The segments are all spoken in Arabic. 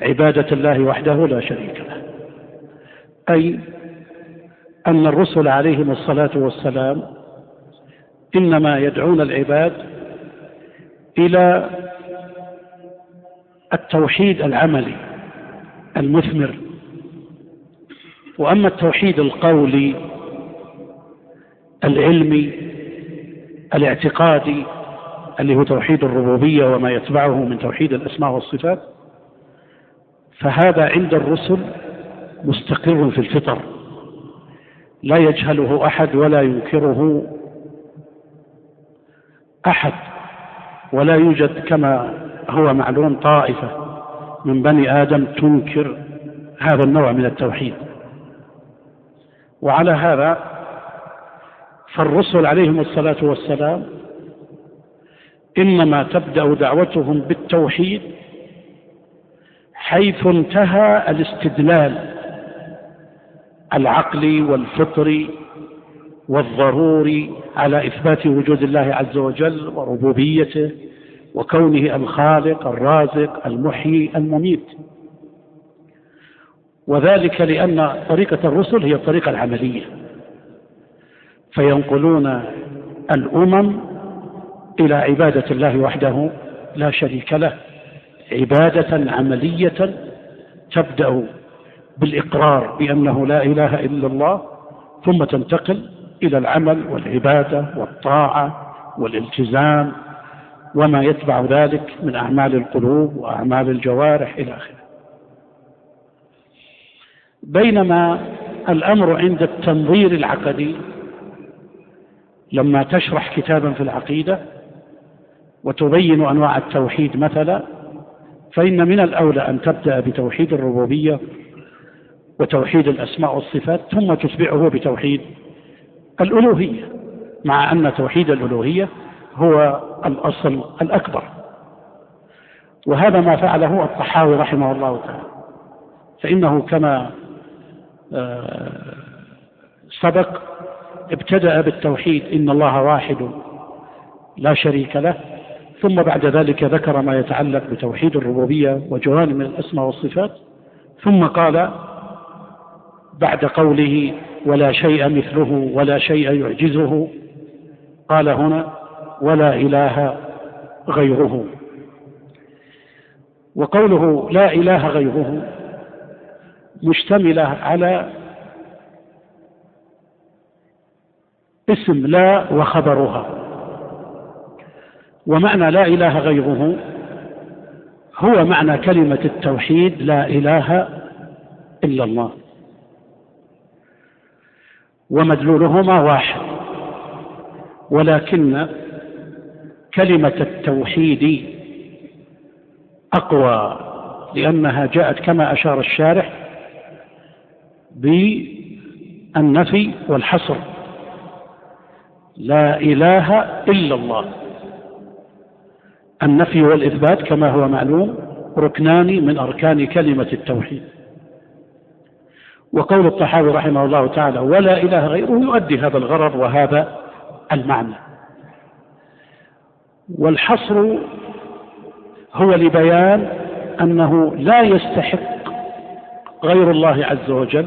عبادة الله وحده لا شريك له، أي أن الرسل عليهم الصلاة والسلام إنما يدعون العباد إلى التوحيد العملي المثمر. وأما التوحيد القولي العلمي الاعتقادي اللي هو توحيد الربوبية وما يتبعه من توحيد الأسماء والصفات، فهذا عند الرسل مستقر في الفطر، لا يجهله أحد ولا ينكره أحد، ولا يوجد كما هو معلوم طائفة من بني آدم تنكر هذا النوع من التوحيد. وعلى هذا فالرسل عليهم الصلاة والسلام إنما تبدأ دعوتهم بالتوحيد حيث انتهى الاستدلال العقلي والفطري والضروري على إثبات وجود الله عز وجل وربوبيته وكونه الخالق الرازق المحيي المميت، وذلك لأن طريقة الرسل هي الطريقة العملية، فينقلون الأمم إلى عبادة الله وحده لا شريك له، عبادة عملية تبدأ بالإقرار بأنه لا إله إلا الله، ثم تنتقل إلى العمل والعبادة والطاعة والالتزام وما يتبع ذلك من أعمال القلوب وأعمال الجوارح إلى آخره. بينما الأمر عند التنظير العقدي، لما تشرح كتابا في العقيدة وتبين أنواع التوحيد مثلا، فإن من الأولى أن تبدأ بتوحيد الربوبية وتوحيد الأسماء والصفات، ثم تتبعه بتوحيد الألوهية، مع أن توحيد الألوهية هو الأصل الأكبر. وهذا ما فعله الطحاوي رحمه الله تعالى، فإنه كما سبق ابتدأ بالتوحيد إن الله واحد لا شريك له، ثم بعد ذلك ذكر ما يتعلق بتوحيد الربوبية وجوانب من الأسماء والصفات، ثم قال بعد قوله ولا شيء مثله ولا شيء يعجزه، قال هنا ولا إله غيره. وقوله لا إله غيره مشتملة على اسم لا وخبرها، ومعنى لا إله غيره هو معنى كلمة التوحيد لا إله إلا الله، ومدلولهما واحد، ولكن كلمة التوحيد أقوى لأنها جاءت كما أشار الشارح بالنفي والحصر، لا إله إلا الله. النفي والإثبات كما هو معلوم ركنان من أركان كلمة التوحيد. وقول الطحاوي رحمه الله تعالى ولا إله غيره يؤدي هذا الغرض وهذا المعنى. والحصر هو لبيان أنه لا يستحق غير الله عز وجل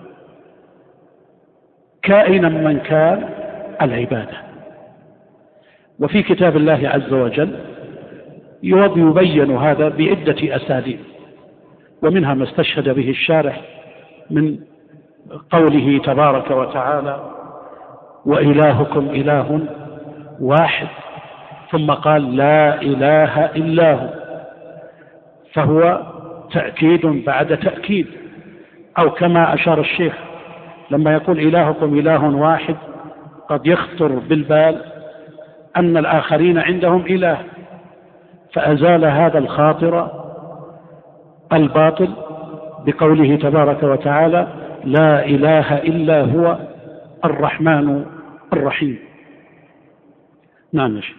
كائنا من كان العبادة. وفي كتاب الله عز وجل يبين هذا بعدة أساليب، ومنها ما استشهد به الشارح من قوله تبارك وتعالى وإلهكم إله واحد، ثم قال لا إله إلا هو، فهو تأكيد بعد تأكيد. أو كما أشار الشيخ لما يقول إلهكم إله واحد، قد يخطر بالبال أن الآخرين عندهم إله، فأزال هذا الخاطر الباطل بقوله تبارك وتعالى لا إله إلا هو الرحمن الرحيم. نعم.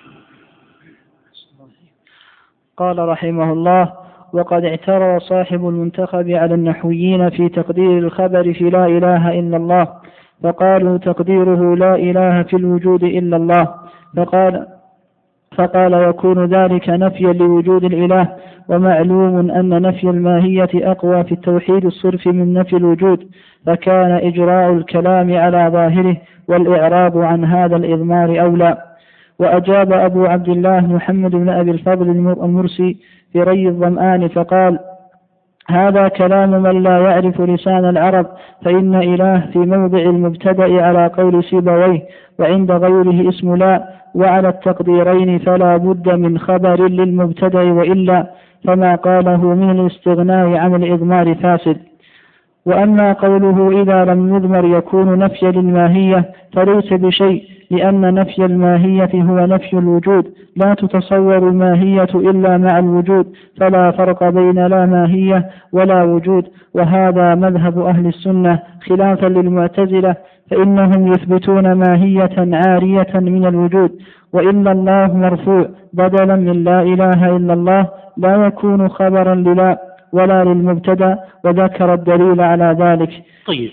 قال رحمه الله وقد اعترى صاحب المنتخب على النحويين في تقدير الخبر في لا إله إلا الله، فقالوا تقديره لا إله في الوجود إلا الله، فقال يكون ذلك نفيا لوجود الإله ومعلوم أن نفي الماهية أقوى في التوحيد الصرف من نفي الوجود، فكان إجراء الكلام على ظاهره والإعراض عن هذا الإضمار أولى. وأجاب أبو عبد الله محمد بن أبي الفضل المرسي في ري الظمآن فقال: هذا كلام من لا يعرف لسان العرب، فإن إله في موضع المبتدأ على قول سيبويه، وعند غيره اسم لا، وعلى التقديرين فلا بد من خبر للمبتدأ، وإلا فما قاله من الاستغناء عن الإضمار فاسد. وأما قوله إذا لم يضمر يكون نفي للماهية فليس بشيء، لأن نفي الماهية هو نفي الوجود، لا تتصور الماهية إلا مع الوجود، فلا فرق بين لا ماهية ولا وجود. وهذا مذهب أهل السنة خلافا للمعتزلة، فإنهم يثبتون ماهية عارية من الوجود. وإلا الله مرفوع بدلا من لا إله إلا الله لا يكون خبرا للا ولا للمبتدأ، وذكر الدليل على ذلك. طيب،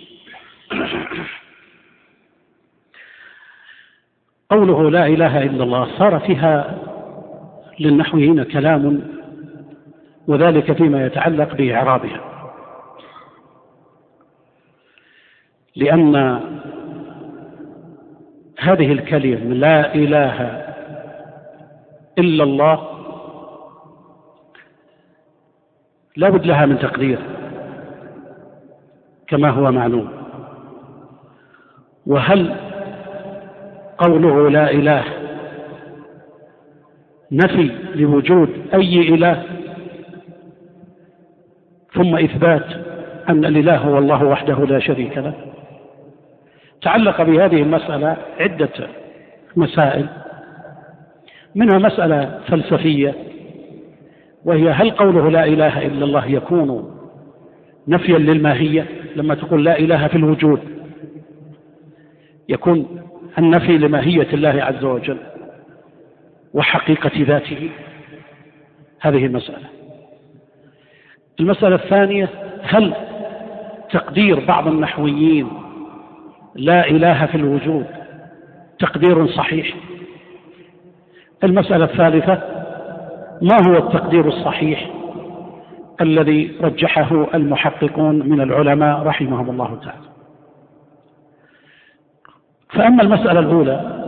قوله لا إله إلا الله صار فيها للنحويين كلام، وذلك فيما يتعلق بإعرابها، لأن هذه الكلمة لا إله إلا الله لا بد لها من تقدير كما هو معلوم. وهل قوله لا إله نفي لوجود أي إله ثم إثبات أن الإله هو الله وحده لا شريك له؟ تعلق بهذه المسألة عدة مسائل، منها مسألة فلسفية، وهي هل قوله لا إله إلا الله يكون نفيا للماهية؟ لما تقول لا إله في الوجود يكون النفي لماهية الله عز وجل وحقيقة ذاته. هذه المسألة. المسألة الثانية، هل تقدير بعض النحويين لا إله في الوجود تقدير صحيح؟ المسألة الثالثة، ما هو التقدير الصحيح الذي رجحه المحققون من العلماء رحمهم الله تعالى؟ فأما المسألة الأولى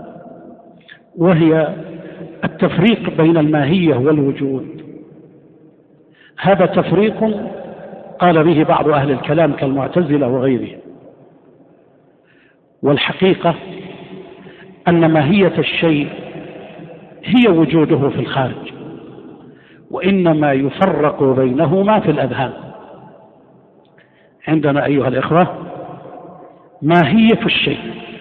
وهي التفريق بين الماهية والوجود، هذا تفريق قال به بعض أهل الكلام كالمعتزلة وغيرهم، والحقيقة أن ماهية الشيء هي وجوده في الخارج، وإنما يفرق بينهما في الأذهان. عندنا أيها الإخوة ماهية الشيء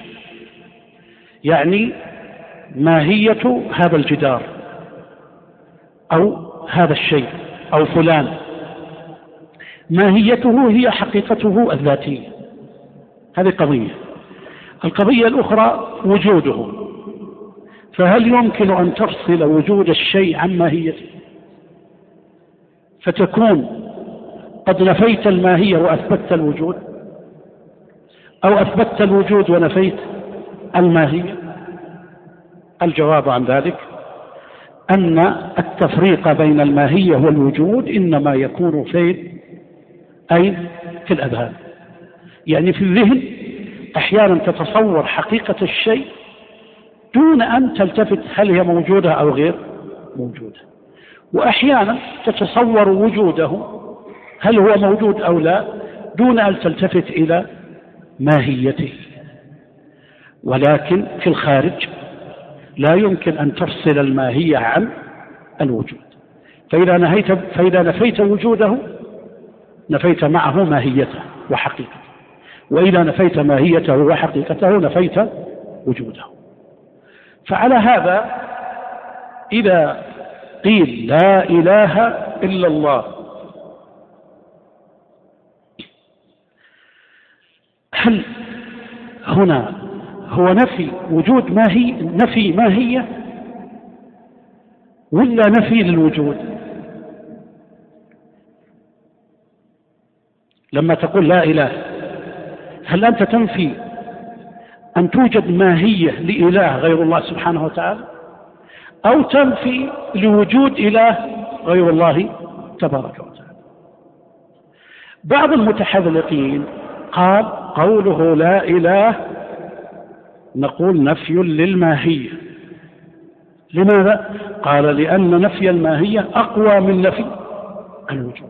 يعني ماهية هذا الجدار أو هذا الشيء أو فلان، ماهيته هي حقيقته الذاتية، هذه قضية. القضية الأخرى وجوده، فهل يمكن أن تفصل وجود الشيء عن ماهيته فتكون قد نفيت الماهية وأثبتت الوجود، أو أثبتت الوجود ونفيت الماهية؟ الجواب عن ذلك أن التفريق بين الماهية والوجود إنما يكون في في الأذهان، يعني في الذهن أحيانا تتصور حقيقة الشيء دون أن تلتفت هل هي موجودة أو غير موجودة، وأحيانا تتصور وجوده هل هو موجود أو لا دون أن تلتفت إلى ماهيته. ولكن في الخارج لا يمكن أن تفصل الماهية عن الوجود، فإذا نفيت وجوده نفيت معه ماهيته وحقيقته، وإذا نفيت ماهيته وحقيقته نفيت وجوده. فعلى هذا إذا قيل لا إله إلا الله، هل هنا هو نفي وجود نفي ماهية ولا نفي للوجود؟ لما تقول لا إله هل أنت تنفي أن توجد ماهية لإله غير الله سبحانه وتعالى، أو تنفي لوجود إله غير الله تبارك وتعالى. بعض المتحذلقين قال قوله لا إله نقول نفي للماهية. لماذا؟ قال لأن نفي الماهية أقوى من نفي الوجود،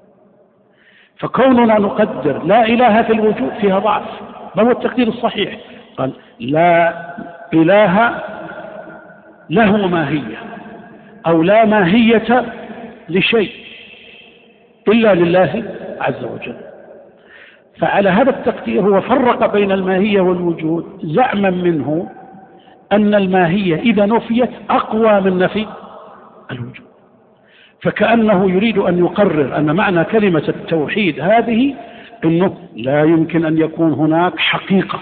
فكوننا نقدر لا إله في الوجود فيها ضعف. ما هو التقدير الصحيح؟ قال لا إله له ماهية أو لا ماهية لشيء إلا لله عز وجل. فعلى هذا التقدير هو فرق بين الماهية والوجود زعما منه أن الماهية إذا نفيت أقوى من نفي الوجود، فكأنه يريد أن يقرر أن معنى كلمة التوحيد هذه أنه لا يمكن أن يكون هناك حقيقة.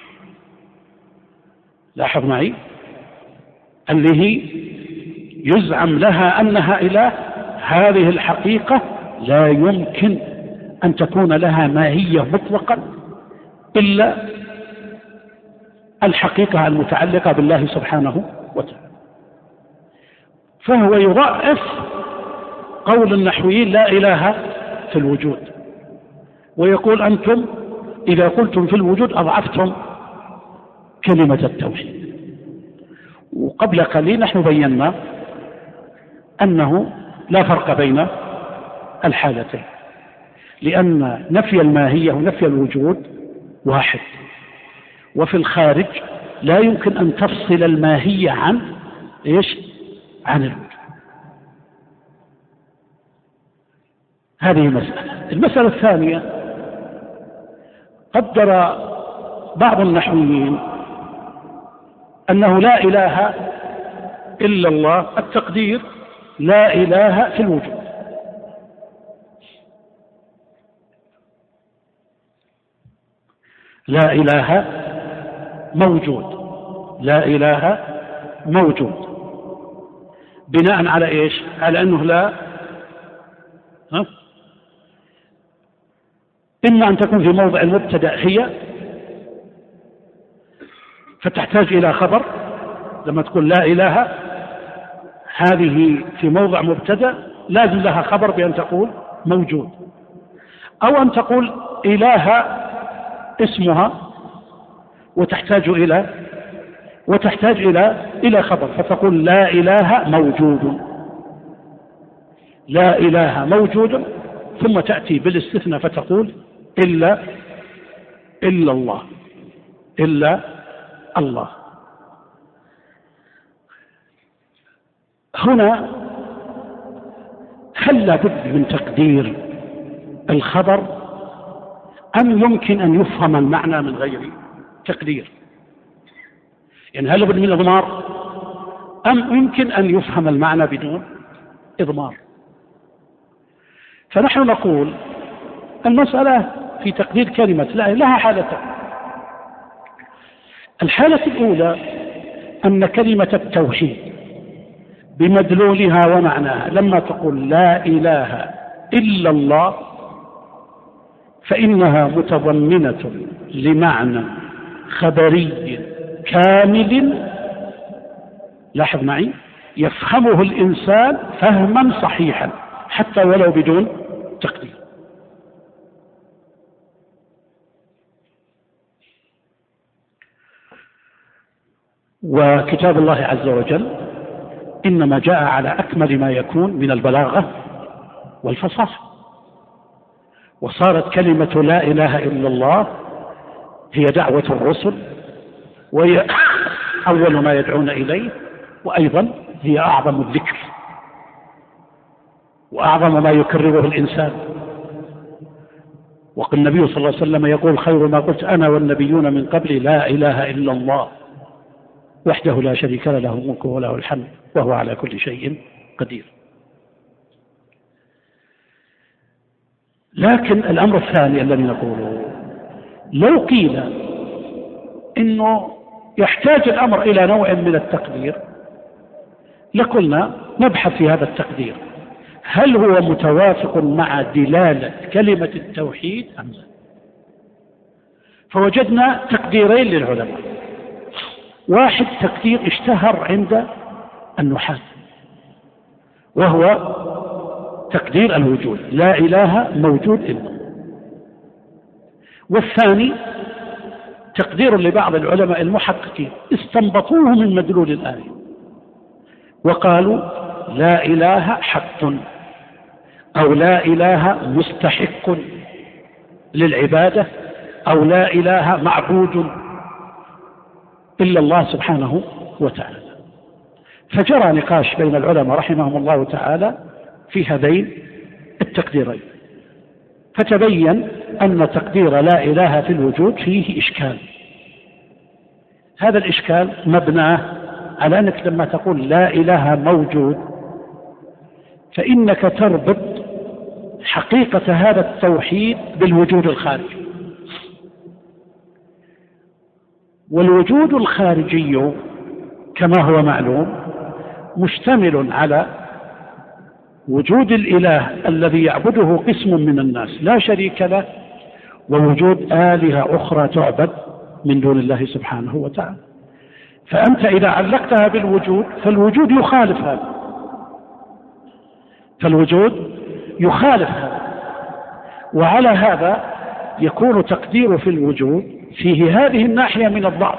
لاحظ معي، اللي هي يزعم لها أنها إله، هذه الحقيقة لا يمكن أن تكون لها ماهية مطلقا إلا الحقيقة المتعلقة بالله سبحانه وتعالى. فهو يضعف قول النحويين لا إله في الوجود، ويقول أنتم إذا قلتم في الوجود أضعفتم كلمة التوحيد. وقبل قليل نحن بينا أنه لا فرق بين الحالتين، لأن نفي الماهية ونفي الوجود واحد، وفي الخارج لا يمكن أن تفصل الماهية عن عن الوجود. هذه مسألة. المسألة الثانية، قدر بعض النحويين أنه لا إله إلا الله، التقدير لا إله في الوجود. لا إله موجود، لا إله موجود، بناء على إيش؟ على أنه لا إما أن تكون في موضع المبتدأ هي فتحتاج إلى خبر. لما تقول لا إله هذه في موضع مبتدأ لازم لها خبر بأن تقول موجود، أو أن تقول إله اسمها وتحتاج إلى خبر فتقول لا إله موجود، لا إله موجود، ثم تأتي بالاستثناء فتقول إلا الله، إلا الله. هنا هل لابد من تقدير الخبر أم يمكن أن يفهم المعنى من غير تقدير؟ يعني هل لابد من إضمار أم يمكن أن يفهم المعنى بدون إضمار؟ فنحن نقول المسألة في تقدير كلمة لا لها حالتان. الحالة الأولى أن كلمة التوحيد بمدلولها ومعناها لما تقول لا إله إلا الله فإنها متضمنة لمعنى خبري كامل، لاحظ معي، يفهمه الإنسان فهما صحيحا حتى ولو بدون تقدير. وكتاب الله عز وجل إنما جاء على أكمل ما يكون من البلاغة والفصاحة، وصارت كلمة لا إله إلا الله هي دعوة الرسل، وهي أول ما يدعون إليه، وأيضا هي أعظم الذكر وأعظم ما يكرره الإنسان. وقال النبي صلى الله عليه وسلم يقول خير ما قلت أنا والنبيون من قبل لا إله إلا الله وحده لا شريك له، له الملك وله الحمد وهو على كل شيء قدير. لكن الأمر الثاني الذي نقوله، لو قيل إنه يحتاج الأمر إلى نوع من التقدير لقلنا نبحث في هذا التقدير هل هو متوافق مع دلالة كلمة التوحيد أم لا. فوجدنا تقديرين للعلماء. واحد تقدير اشتهر عند النحاة، وهو تقدير الوجود، لا إله موجود إلا الله. والثاني تقدير لبعض العلماء المحققين استنبطوه من مدلول الآية وقالوا لا إله حق أو لا إله مستحق للعبادة أو لا إله معبود إلا الله سبحانه وتعالى. فجرى نقاش بين العلماء رحمهم الله تعالى في هذين التقديرين، فتبين أن تقدير لا إله في الوجود فيه إشكال. هذا الإشكال مبناه على أنك لما تقول لا إله موجود فإنك تربط حقيقة هذا التوحيد بالوجود الخارجي، والوجود الخارجي كما هو معلوم مشتمل على وجود الإله الذي يعبده قسم من الناس لا شريك له، ووجود آلهة أخرى تعبد من دون الله سبحانه وتعالى. فأنت إذا علقتها بالوجود فالوجود يخالف هذا، وعلى هذا يكون تقدير في الوجود فيه هذه الناحية من الضعف.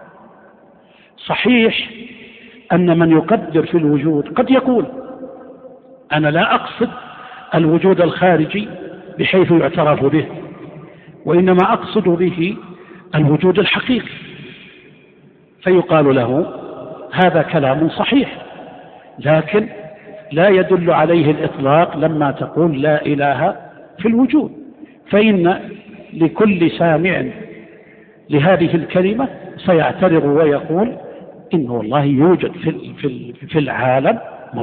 صحيح أن من يقدر في الوجود قد يقول أنا لا أقصد الوجود الخارجي بحيث يعترف به، وإنما أقصد به الوجود الحقيقي، فيقال له هذا كلام صحيح، لكن لا يدل عليه الإطلاق لما تقول لا إله في الوجود، فإن لكل سامع لهذه الكلمة سيعترض ويقول إن والله يوجد في العالم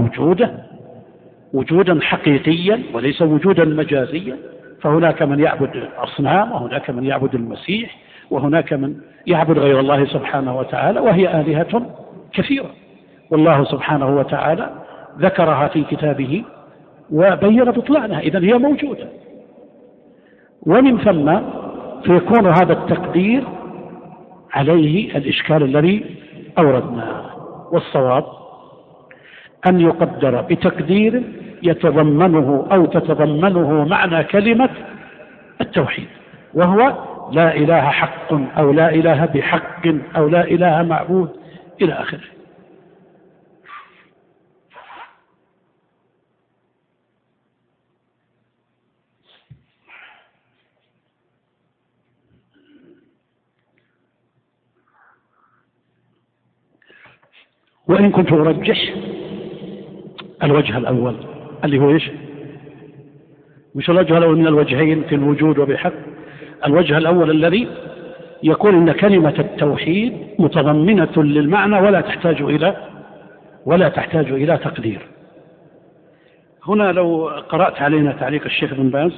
وجودا حقيقيا وليس وجودا مجازيا، فهناك من يعبد الأصنام، وهناك من يعبد المسيح، وهناك من يعبد غير الله سبحانه وتعالى، وهي آلهة كثيرة، والله سبحانه وتعالى ذكرها في كتابه وبين بطلانها، إذن هي موجودة. ومن ثم فيكون هذا التقدير عليه الإشكال الذي أوردناه، والصواب أن يقدر بتقدير يتضمنه أو تتضمنه معنى كلمة التوحيد، وهو لا إله حق أو لا إله بحق أو لا إله معبود إلى آخره. وإن كنت أرجح الوجه الأول اللي هو إيش؟ مش الوجه الأول من الوجهين في الوجود وبحق، الوجه الأول الذي يقول إن كلمة التوحيد متضمنة للمعنى ولا تحتاج إلى تقدير. هنا لو قرأت علينا تعليق الشيخ بن باز.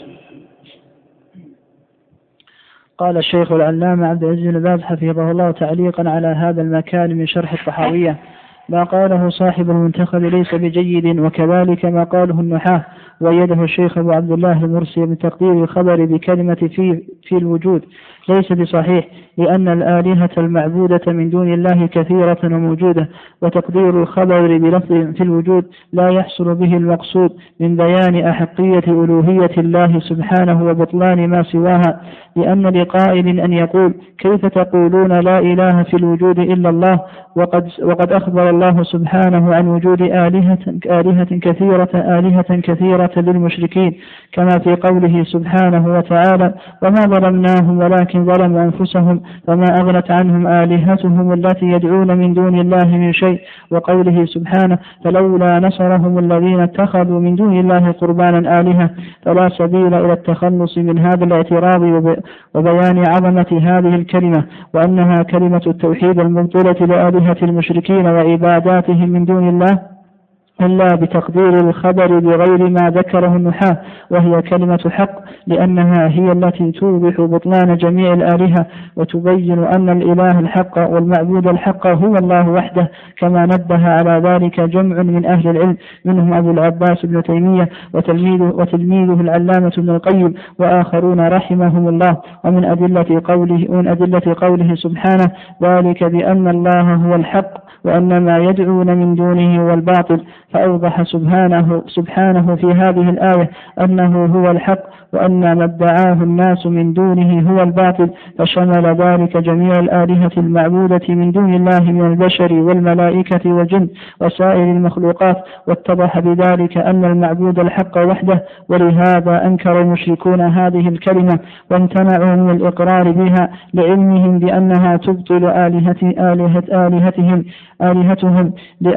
قال الشيخ العلامة عبد العزيز بن باز حفظه الله تعليقا على هذا المكان من شرح الطحاوية: ما قاله صاحب المنتخب ليس بجيد، وكذلك ما قاله النحاة ويده الشيخ أبو عبد الله المرسي بتقدير الخبر بكلمة في الوجود ليس بصحيح، لأن الآلهة المعبودة من دون الله كثيرة وموجودة، وتقدير الخبر بلفظ في الوجود لا يحصل به المقصود من بيان أحقية ألوهية الله سبحانه وبطلان ما سواها، لأن لقائل أن يقول كيف تقولون لا إله في الوجود إلا الله وقد أخبر الله سبحانه عن وجود آلهة كثيرة للمشركين، كما في قوله سبحانه وتعالى: وما ظلمناهم ولكن ظلموا أنفسهم فما أغنت عنهم آلهتهم التي يدعون من دون الله من شيء، وقوله سبحانه: فلولا نصرهم الذين اتخذوا من دون الله قربانا آلهة. فلا سبيل إلى التخلص من هذا الاعتراض وبيان عظمة هذه الكلمة، وأنها كلمة التوحيد المبطلة لآلهة المشركين وعباداتهم من دون الله، إلا بتقدير الخبر بغير ما ذكره النحاة، وهي كلمة حق، لأنها هي التي توضح بطلان جميع الآلهة وتبين أن الإله الحق والمعبود الحق هو الله وحده، كما نبه على ذلك جمع من أهل العلم، منهم أبو العباس بن تيمية وتلميذه العلامة ابن القيم وآخرون رحمهم الله. ومن أدلة قوله سبحانه: ذلك بأن الله هو الحق وأن ما يدعون من دونه هو الباطل. فأوضح سبحانه في هذه الآية أنه هو الحق، وأن ما ادعاه الناس من دونه هو الباطل، فشمل ذلك جميع الآلهة المعبودة من دون الله من البشر والملائكة والجن وسائر المخلوقات، واتضح بذلك أن المعبود الحق وحده. ولهذا أنكر المشركون هذه الكلمة وامتنعوا من الإقرار بها لعلمهم بأنها تبطل آلهتهم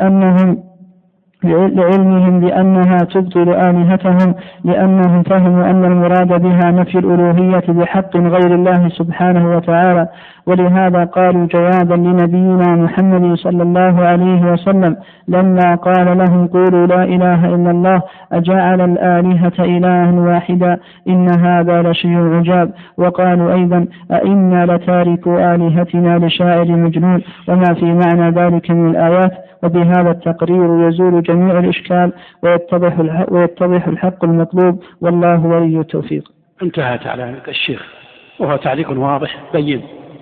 لعلمهم بأنها تبطل آلهتهم، لأنهم فهموا أن المراد بها نفي الألوهية بحق غير الله سبحانه وتعالى. ولهذا قالوا جوابا لنبينا محمد صلى الله عليه وسلم لما قال لهم قولوا لا إله إلا الله أجعل الآلهة إلها واحدا إن هذا لشيء عجاب. وقالوا أيضا أئنا لتاركوا آلهتنا لشاعر مجنون، وما في معنى ذلك من الآيات. وبهذا التقرير يزول جميع الإشكال ويتضح الحق المطلوب، والله ولي التوفيق. انتهى تعالى الشيخ، وهو تعليق واضح بين.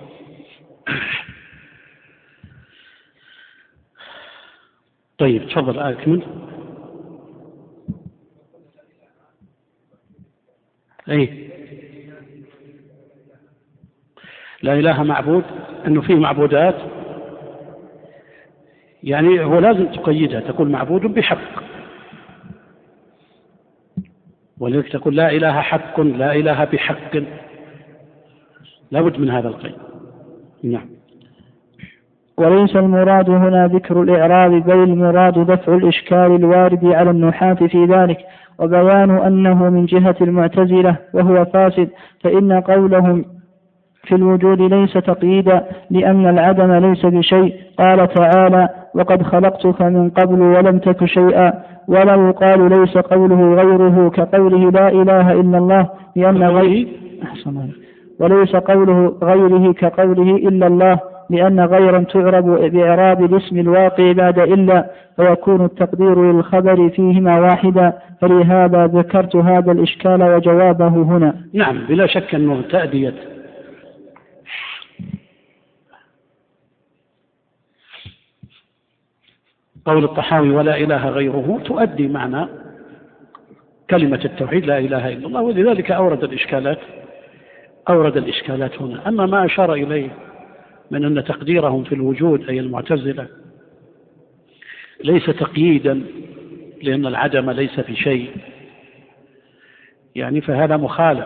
طيب تفضل أكمل. لا إله معبود، أنه فيه معبودات، يعني هو لازم تقيدها، تقول معبود بحق، ولذلك تقول لا إله حق، لا إله بحق، لابد من هذا القيد. نعم. وليس المراد هنا ذكر الإعراب، بل المراد دفع الإشكال الوارد على النحاة في ذلك، وبيان أنه من جهة المعتزلة وهو فاسد، فإن قولهم في الوجود ليس تقييدا، لأن العدم ليس بشيء. قال تعالى وقد خلقتك من قبل ولم تك شيئا. ولا يقال ليس قوله غيره كقوله لا إله إلا الله، لأن وليس قوله غيره كقوله إلا الله، لأن غيرا تعرب بإعراب الاسم الواقع بعد إلا، فيكون التقدير للخبر فيهما واحدا. فلهذا ذكرت هذا الإشكال وجوابه هنا. نعم، بلا شك أنه تأدية قول الطحاوي ولا إله غيره تؤدي معنى كلمة التوحيد لا إله إلا الله، ولذلك أورد الإشكالات هنا. أما ما أشار إليه من أن تقديرهم في الوجود أي المعتزلة ليس تقييدا لأن العدم ليس في شيء، يعني فهذا مخالف.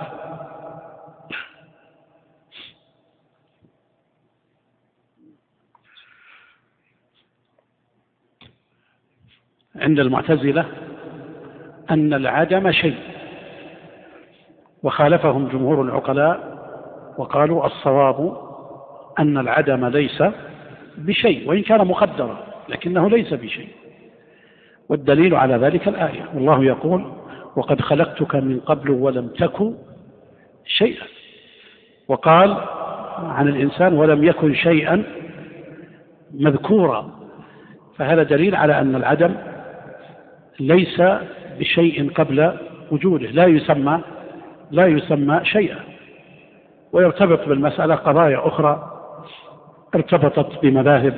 عند المعتزلة أن العدم شيء، وخالفهم جمهور العقلاء وقالوا الصواب أن العدم ليس بشيء، وإن كان مقدرا لكنه ليس بشيء. والدليل على ذلك الآية، والله يقول وقد خلقتك من قبل ولم تك شيئا، وقال عن الإنسان ولم يكن شيئا مذكورا، فهذا دليل على أن العدم ليس بشيء قبل وجوده، لا يسمى شيئا. ويرتبط بالمسألة قضايا أخرى ارتبطت بمذاهب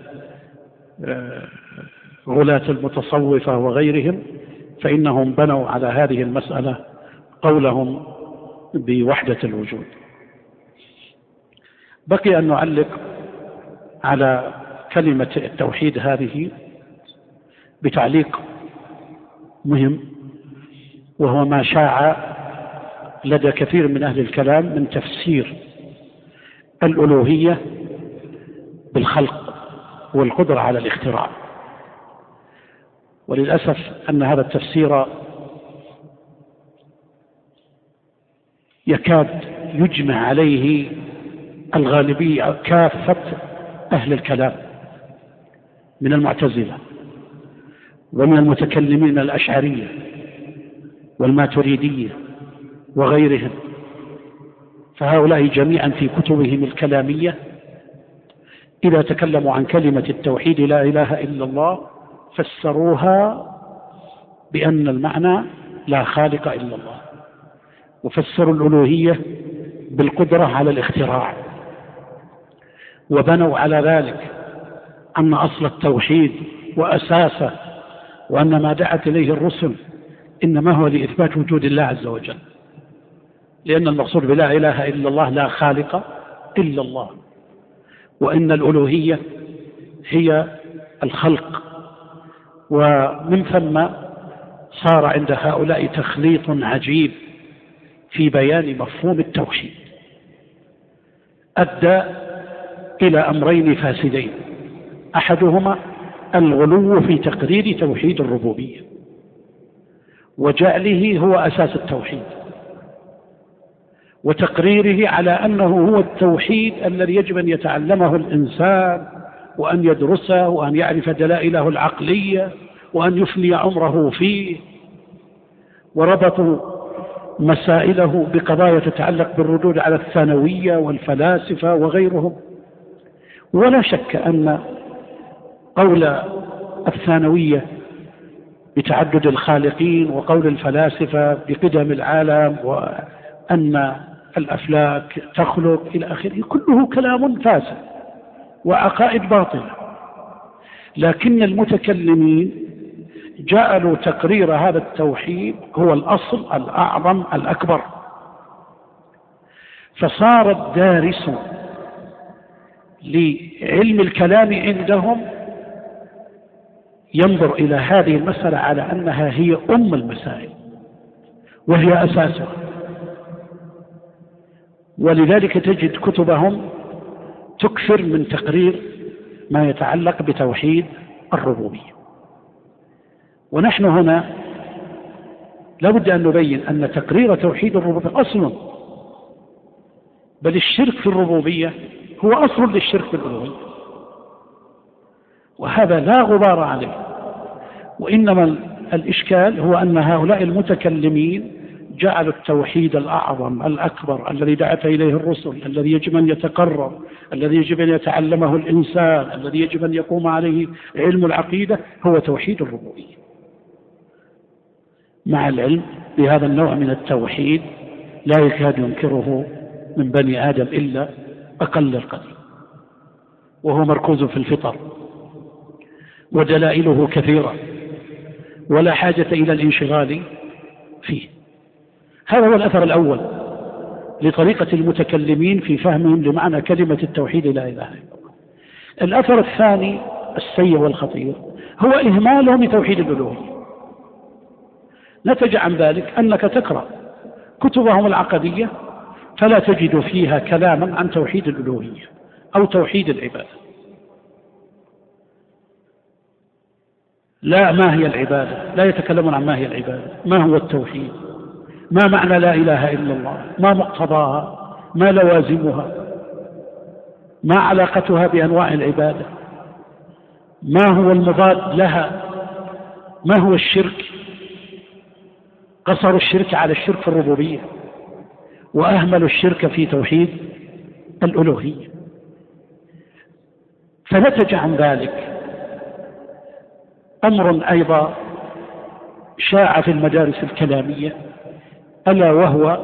غلاة المتصوفة وغيرهم، فإنهم بنوا على هذه المسألة قولهم بوحدة الوجود. بقي أن نعلق على كلمة التوحيد هذه بتعليق مهم، وهو ما شاع لدى كثير من أهل الكلام من تفسير الألوهية بالخلق والقدرة على الاختراع. وللأسف أن هذا التفسير يكاد يجمع عليه الغالبية كافة أهل الكلام من المعتزلة ومن المتكلمين الأشعرية والماتريدية وغيرهم، فهؤلاء جميعا في كتبهم الكلامية إذا تكلموا عن كلمة التوحيد لا إله إلا الله فسروها بأن المعنى لا خالق إلا الله، وفسروا الألوهية بالقدرة على الاختراع، وبنوا على ذلك أن أصل التوحيد وأساسه وأن ما دعت إليه الرسل إنما هو لإثبات وجود الله عز وجل، لأن المقصود بلا إله إلا الله لا خالق إلا الله، وإن الألوهية هي الخلق. ومن ثم صار عند هؤلاء تخليط عجيب في بيان مفهوم التوحيد أدى إلى أمرين فاسدين: أحدهما الغلو في تقرير توحيد الربوبية وجعله هو أساس التوحيد، وتقريره على أنه هو التوحيد الذي يجب أن يتعلمه الإنسان وأن يدرسه وأن يعرف دلائله العقلية وأن يفني عمره فيه، وربطوا مسائله بقضايا تتعلق بالردود على الثانوية والفلاسفة وغيرهم. ولا شك أن قول الثانوية بتعدد الخالقين وقول الفلاسفة بقدم العالم وأن الأفلاك تخلق إلى آخره كله كلام فاسد وعقائد باطلة، لكن المتكلمين جعلوا تقرير هذا التوحيد هو الأصل الأعظم الأكبر، فصار الدارس لعلم الكلام عندهم ينظر إلى هذه المسألة على أنها هي أم المسائل وهي أساسها، ولذلك تجد كتبهم تكثر من تقرير ما يتعلق بتوحيد الربوبية. ونحن هنا لابد أن نبين أن تقرير توحيد الربوبية أصل، بل الشرك في الربوبية هو أصل للشرك في الألوهية، وهذا لا غبار عليه. وإنما الإشكال هو أن هؤلاء المتكلمين جعلوا التوحيد الأعظم الأكبر الذي دعت إليه الرسل، الذي يجب أن يتقرر، الذي يجب أن يتعلمه الإنسان، الذي يجب أن يقوم عليه علم العقيدة، هو توحيد الربوبية، مع العلم بهذا النوع من التوحيد لا يكاد ينكره من بني آدم إلا أقل القليل، وهو مركوز في الفطر ودلائله كثيرة ولا حاجة إلى الانشغال فيه. هذا هو الأثر الأول لطريقة المتكلمين في فهمهم لمعنى كلمة التوحيد لا إله إلا الله. الأثر الثاني السيء والخطير هو إهمالهم لتوحيد الألوهية. نتج عن ذلك أنك تقرأ كتبهم العقدية فلا تجد فيها كلاما عن توحيد الألوهية أو توحيد العبادة. لا، ما هي العبادة؟ لا يتكلمون عن ما هي العبادة، ما هو التوحيد، ما معنى لا إله إلا الله، ما مقتضاها، ما لوازمها، ما علاقتها بأنواع العبادة، ما هو المضاد لها، ما هو الشرك. قصروا الشرك على الشرك في الربوبية وأهملوا الشرك في توحيد الألوهية. فنتج عن ذلك أمر أيضا شاع في المدارس الكلامية، ألا وهو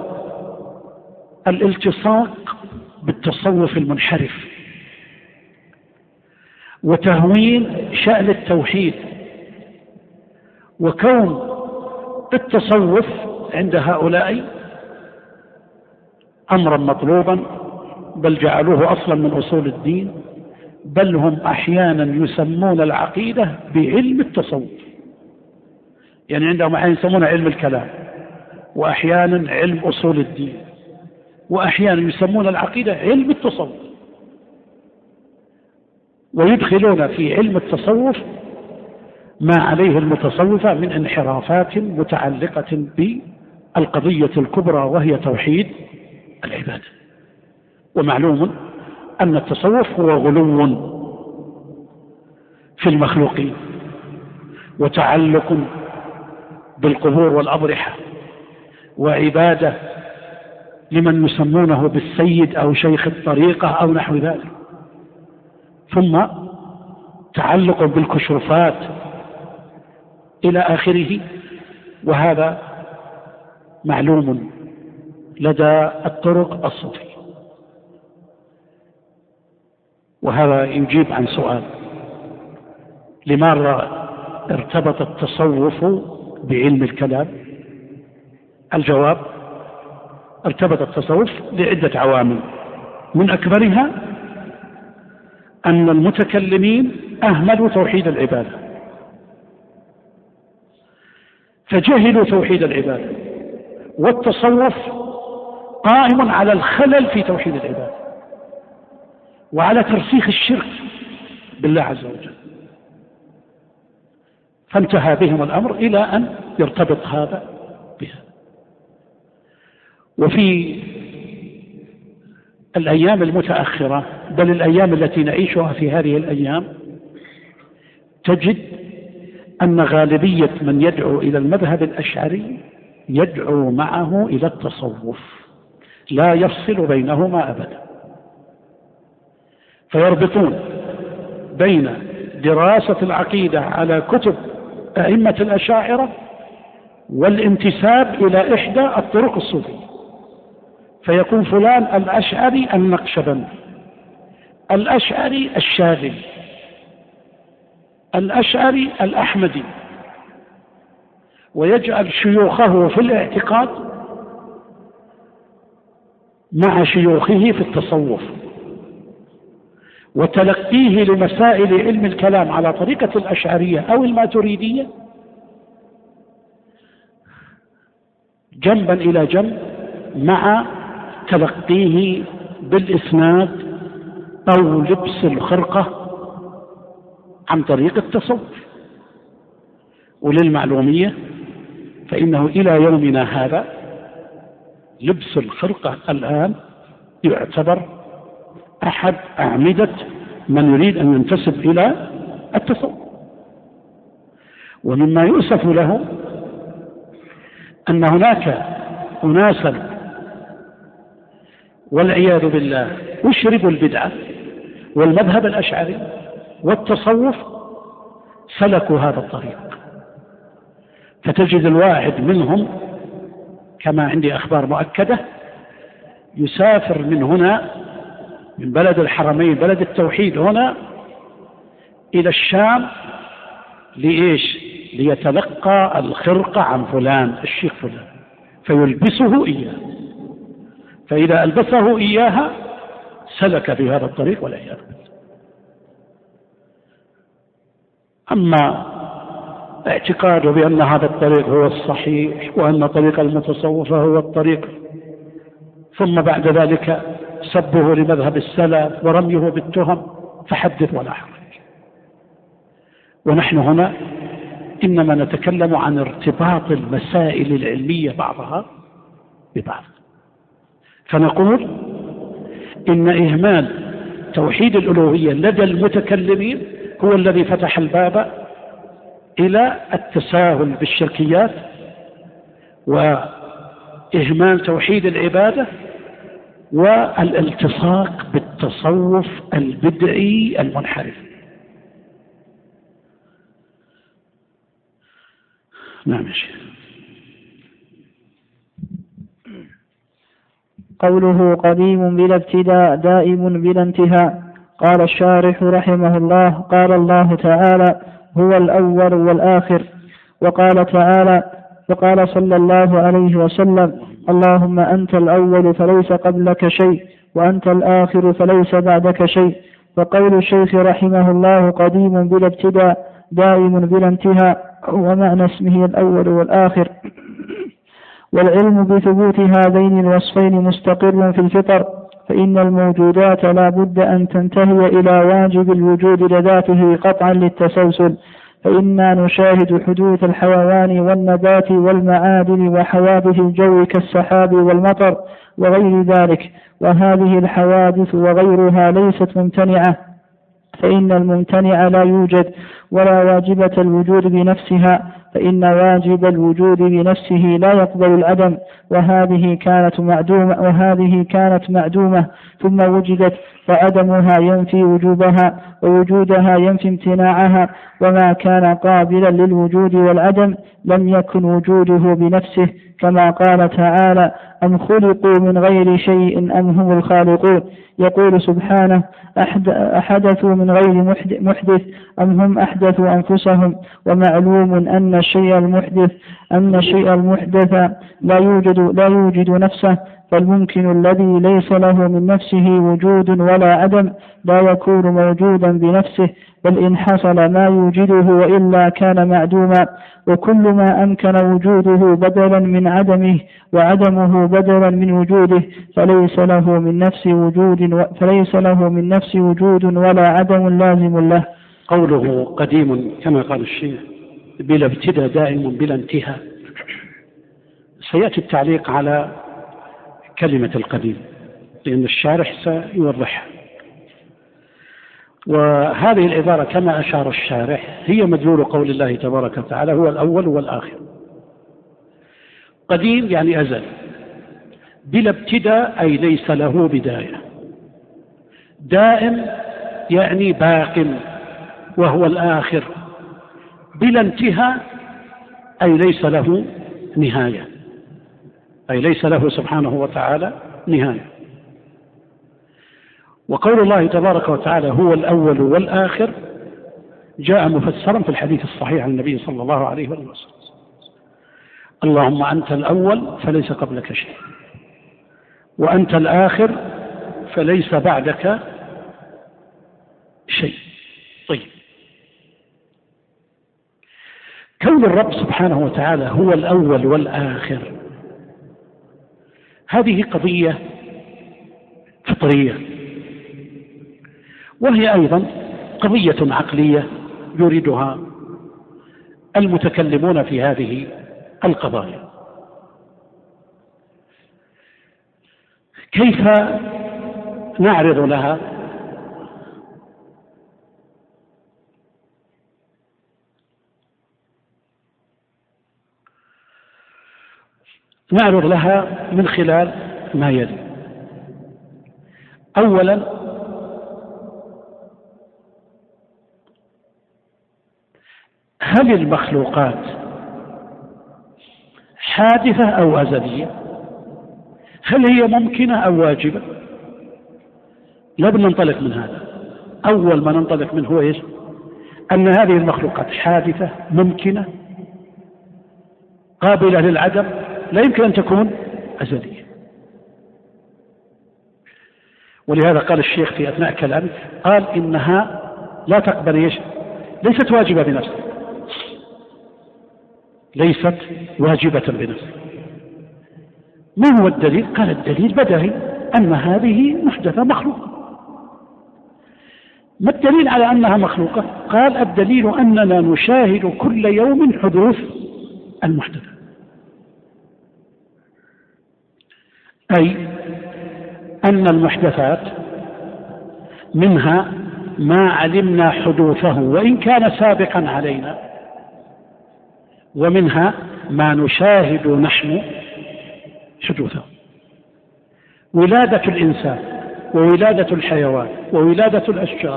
الالتصاق بالتصوف المنحرف وتهوين شأن التوحيد، وكون التصوف عند هؤلاء أمرا مطلوبا، بل جعلوه أصلا من أصول الدين، بل هم أحيانا يسمون العقيدة بعلم التصوف، يعني عندهم أحيانا يسمون علم الكلام، وأحيانا علم أصول الدين، وأحيانا يسمون العقيدة علم التصوف، ويدخلون في علم التصوف ما عليه المتصوفة من انحرافات متعلقة بالقضية الكبرى وهي توحيد العبادة. ومعلوم أن التصوف هو غلو في المخلوقين وتعلق بالقبور والأضرحة وعبادة لمن يسمونه بالسيد أو شيخ الطريقة أو نحو ذلك، ثم تعلق بالكشوفات إلى آخره. وهذا معلوم لدى الطرق الصوفية. وهذا يجيب عن سؤال: لماذا ارتبط التصوف بعلم الكلام؟ الجواب: ارتبط التصوف لعدة عوامل، من أكبرها أن المتكلمين أهملوا توحيد العبادة، فجهلوا توحيد العبادة، والتصوف قائم على الخلل في توحيد العبادة وعلى ترسيخ الشرك بالله عز وجل، فانتهى بهم الأمر إلى أن يرتبط هذا بها. وفي الأيام المتأخرة، بل الأيام التي نعيشها في هذه الأيام، تجد أن غالبية من يدعو إلى المذهب الأشعري يدعو معه إلى التصوف، لا يفصل بينهما أبدا، فيربطون بين دراسة العقيدة على كتب أئمة الأشاعرة والانتساب إلى إحدى الطرق الصوفية، فيكون فلان الأشعري النقشبندي، الأشعري الشاذلي، الأشعري الأحمدي، ويجعل شيوخه في الاعتقاد مع شيوخه في التصوف، وتلقيه لمسائل علم الكلام على طريقة الأشعرية أو الماتريدية جنبا إلى جنب مع تلقيه بالإسناد أو لبس الخرقة عن طريق التصوف. وللمعلومية فإنه إلى يومنا هذا لبس الخرقة الآن يعتبر أحد أعمدة من يريد أن ينتسب إلى التصوف. ومما يؤسف له أن هناك أناسا والعياذ بالله يشربوا البدعة والمذهب الأشعري والتصوف، سلكوا هذا الطريق، فتجد الواحد منهم كما عندي أخبار مؤكدة يسافر من هنا من بلد الحرمين بلد التوحيد هنا إلى الشام لإيش؟ ليتلقى الخرقة عن فلان الشيخ فلان فيلبسه إياه، فإذا ألبسه إياها سلك في هذا الطريق والعياذ بالله. أما اعتقاده بأن هذا الطريق هو الصحيح وأن طريق المتصوفة هو الطريق، ثم بعد ذلك سبه لمذهب السلف ورميه بالتهم، فحدث ولا حرج. ونحن هنا إنما نتكلم عن ارتباط المسائل العلمية بعضها ببعض، فنقول إن إهمال توحيد الألوهية لدى المتكلمين هو الذي فتح الباب إلى التساهل بالشركيات وإهمال توحيد العبادة والالتصاق بالتصوف البدعي المنحرف. نعم يا شيخ. قوله قديم بلا ابتداء دائم بلا انتهاء. قال الشارح رحمه الله: قال الله تعالى: هو الأول والآخر. وقال تعالى: فقال صلى الله عليه وسلم: اللهم أنت الأول فليس قبلك شيء، وأنت الآخر فليس بعدك شيء. فقول الشيخ رحمه الله قديم بلا ابتداء دائم بلا انتهاء هو معنى اسمه الأول والآخر. والعلم بثبوت هذين الوصفين مستقر في الفطر، فإن الموجودات لا بد أن تنتهي إلى واجب الوجود لذاته قطعا للتسلسل، فإنا نشاهد حدوث الحيوان والنبات والمعادن وحوادث الجو كالسحاب والمطر وغير ذلك، وهذه الحوادث وغيرها ليست ممتنعة، فإن الممتنع لا يوجد، ولا واجبة الوجود بنفسها، فإن واجب الوجود بنفسه لا يقبل العدم، وهذه كانت معدومة ثم وجدت، فعدمها ينفي وجوبها ووجودها ينفي امتناعها، وما كان قابلا للوجود والعدم لم يكن وجوده بنفسه، كما قال تعالى: أم خلقوا من غير شيء أم هم الخالقون. يقول سبحانه: أحدثوا من غير محدث أم هم أحدثوا أنفسهم. ومعلوم أن الشيء المحدث لا يوجد نفسه، فالممكن الذي ليس له من نفسه وجود ولا عدم لا يكون موجودا بنفسه، بل إن حصل ما يوجده وإلا كان معدوما. وكل ما أمكن وجوده بدلا من عدمه وعدمه بدلا من وجوده فليس له من نفس وجود ولا عدم لازم له. قوله قديم كما قال الشيخ بلا ابتداء دائم بلا انتهاء، سيأتي التعليق على كلمة القديم لأن الشارح سيوضحها. وهذه العبارة كما أشار الشارح هي مدلول قول الله تبارك وتعالى: هو الأول والآخر. قديم يعني أزل، بلا ابتداء أي ليس له بداية، دائم يعني باق وهو الآخر، بلا انتهاء أي ليس له نهاية، أي ليس له سبحانه وتعالى نهاية. وقول الله تبارك وتعالى هو الأول والآخر جاء مفسرا في الحديث الصحيح عن النبي صلى الله عليه وسلم: اللهم أنت الأول فليس قبلك شيء، وأنت الآخر فليس بعدك شيء. طيب، كون الرب سبحانه وتعالى هو الأول والآخر هذه قضية فطرية، وهي أيضا قضية عقلية يريدها المتكلمون في هذه القضايا. كيف نعرض لها؟ نعرض لها من خلال ما يلي. أولا، هل المخلوقات حادثة أو أزلية؟ هل هي ممكنة أو واجبة؟ لا بد ننطلق من هذا. أول ما ننطلق منه هو إيش؟ أن هذه المخلوقات حادثة ممكنة قابلة للعدم، لا يمكن أن تكون أزلية. ولهذا قال الشيخ في أثناء كلامه، قال إنها لا تقبل إيش؟ ليست واجبة بنفسها، ليست واجبة بنفسها. ما هو الدليل؟ قال الدليل بديهي أن هذه محدثة مخلوقة. ما الدليل على أنها مخلوقة؟ قال الدليل أننا نشاهد كل يوم حدوث المحدثة، أي أن المحدثات منها ما علمنا حدوثه وإن كان سابقا علينا، ومنها ما نشاهد نحن حدوثه. ولادة الإنسان وولادة الحيوان وولادة الأشجار،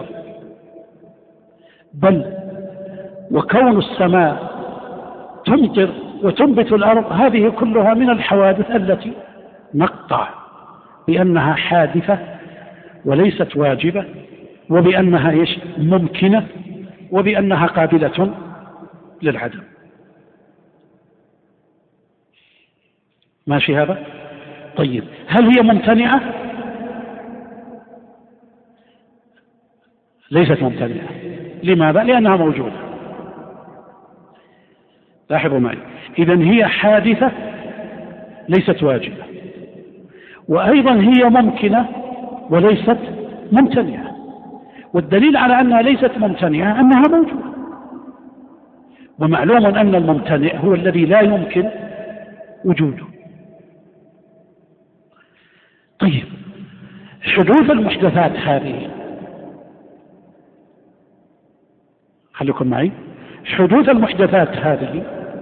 بل وكون السماء تمطر وتنبت الأرض، هذه كلها من الحوادث التي نقطع بأنها حادثة وليست واجبة، وبأنها إيش؟ ممكنة، وبأنها قابلة للعدم. ماشي هذا؟ طيب، هل هي ممتنعة؟ ليست ممتنعة. لماذا؟ لأنها موجودة. لاحظوا معي، إذن هي حادثة ليست واجبة، وأيضا هي ممكنة وليست ممتنعة. والدليل على أنها ليست ممتنعة أنها موجودة، ومعلوم أن الممتنع هو الذي لا يمكن وجوده. طيب، حدوث المحدثات هذه، خليكم معي، حدوث المحدثات هذه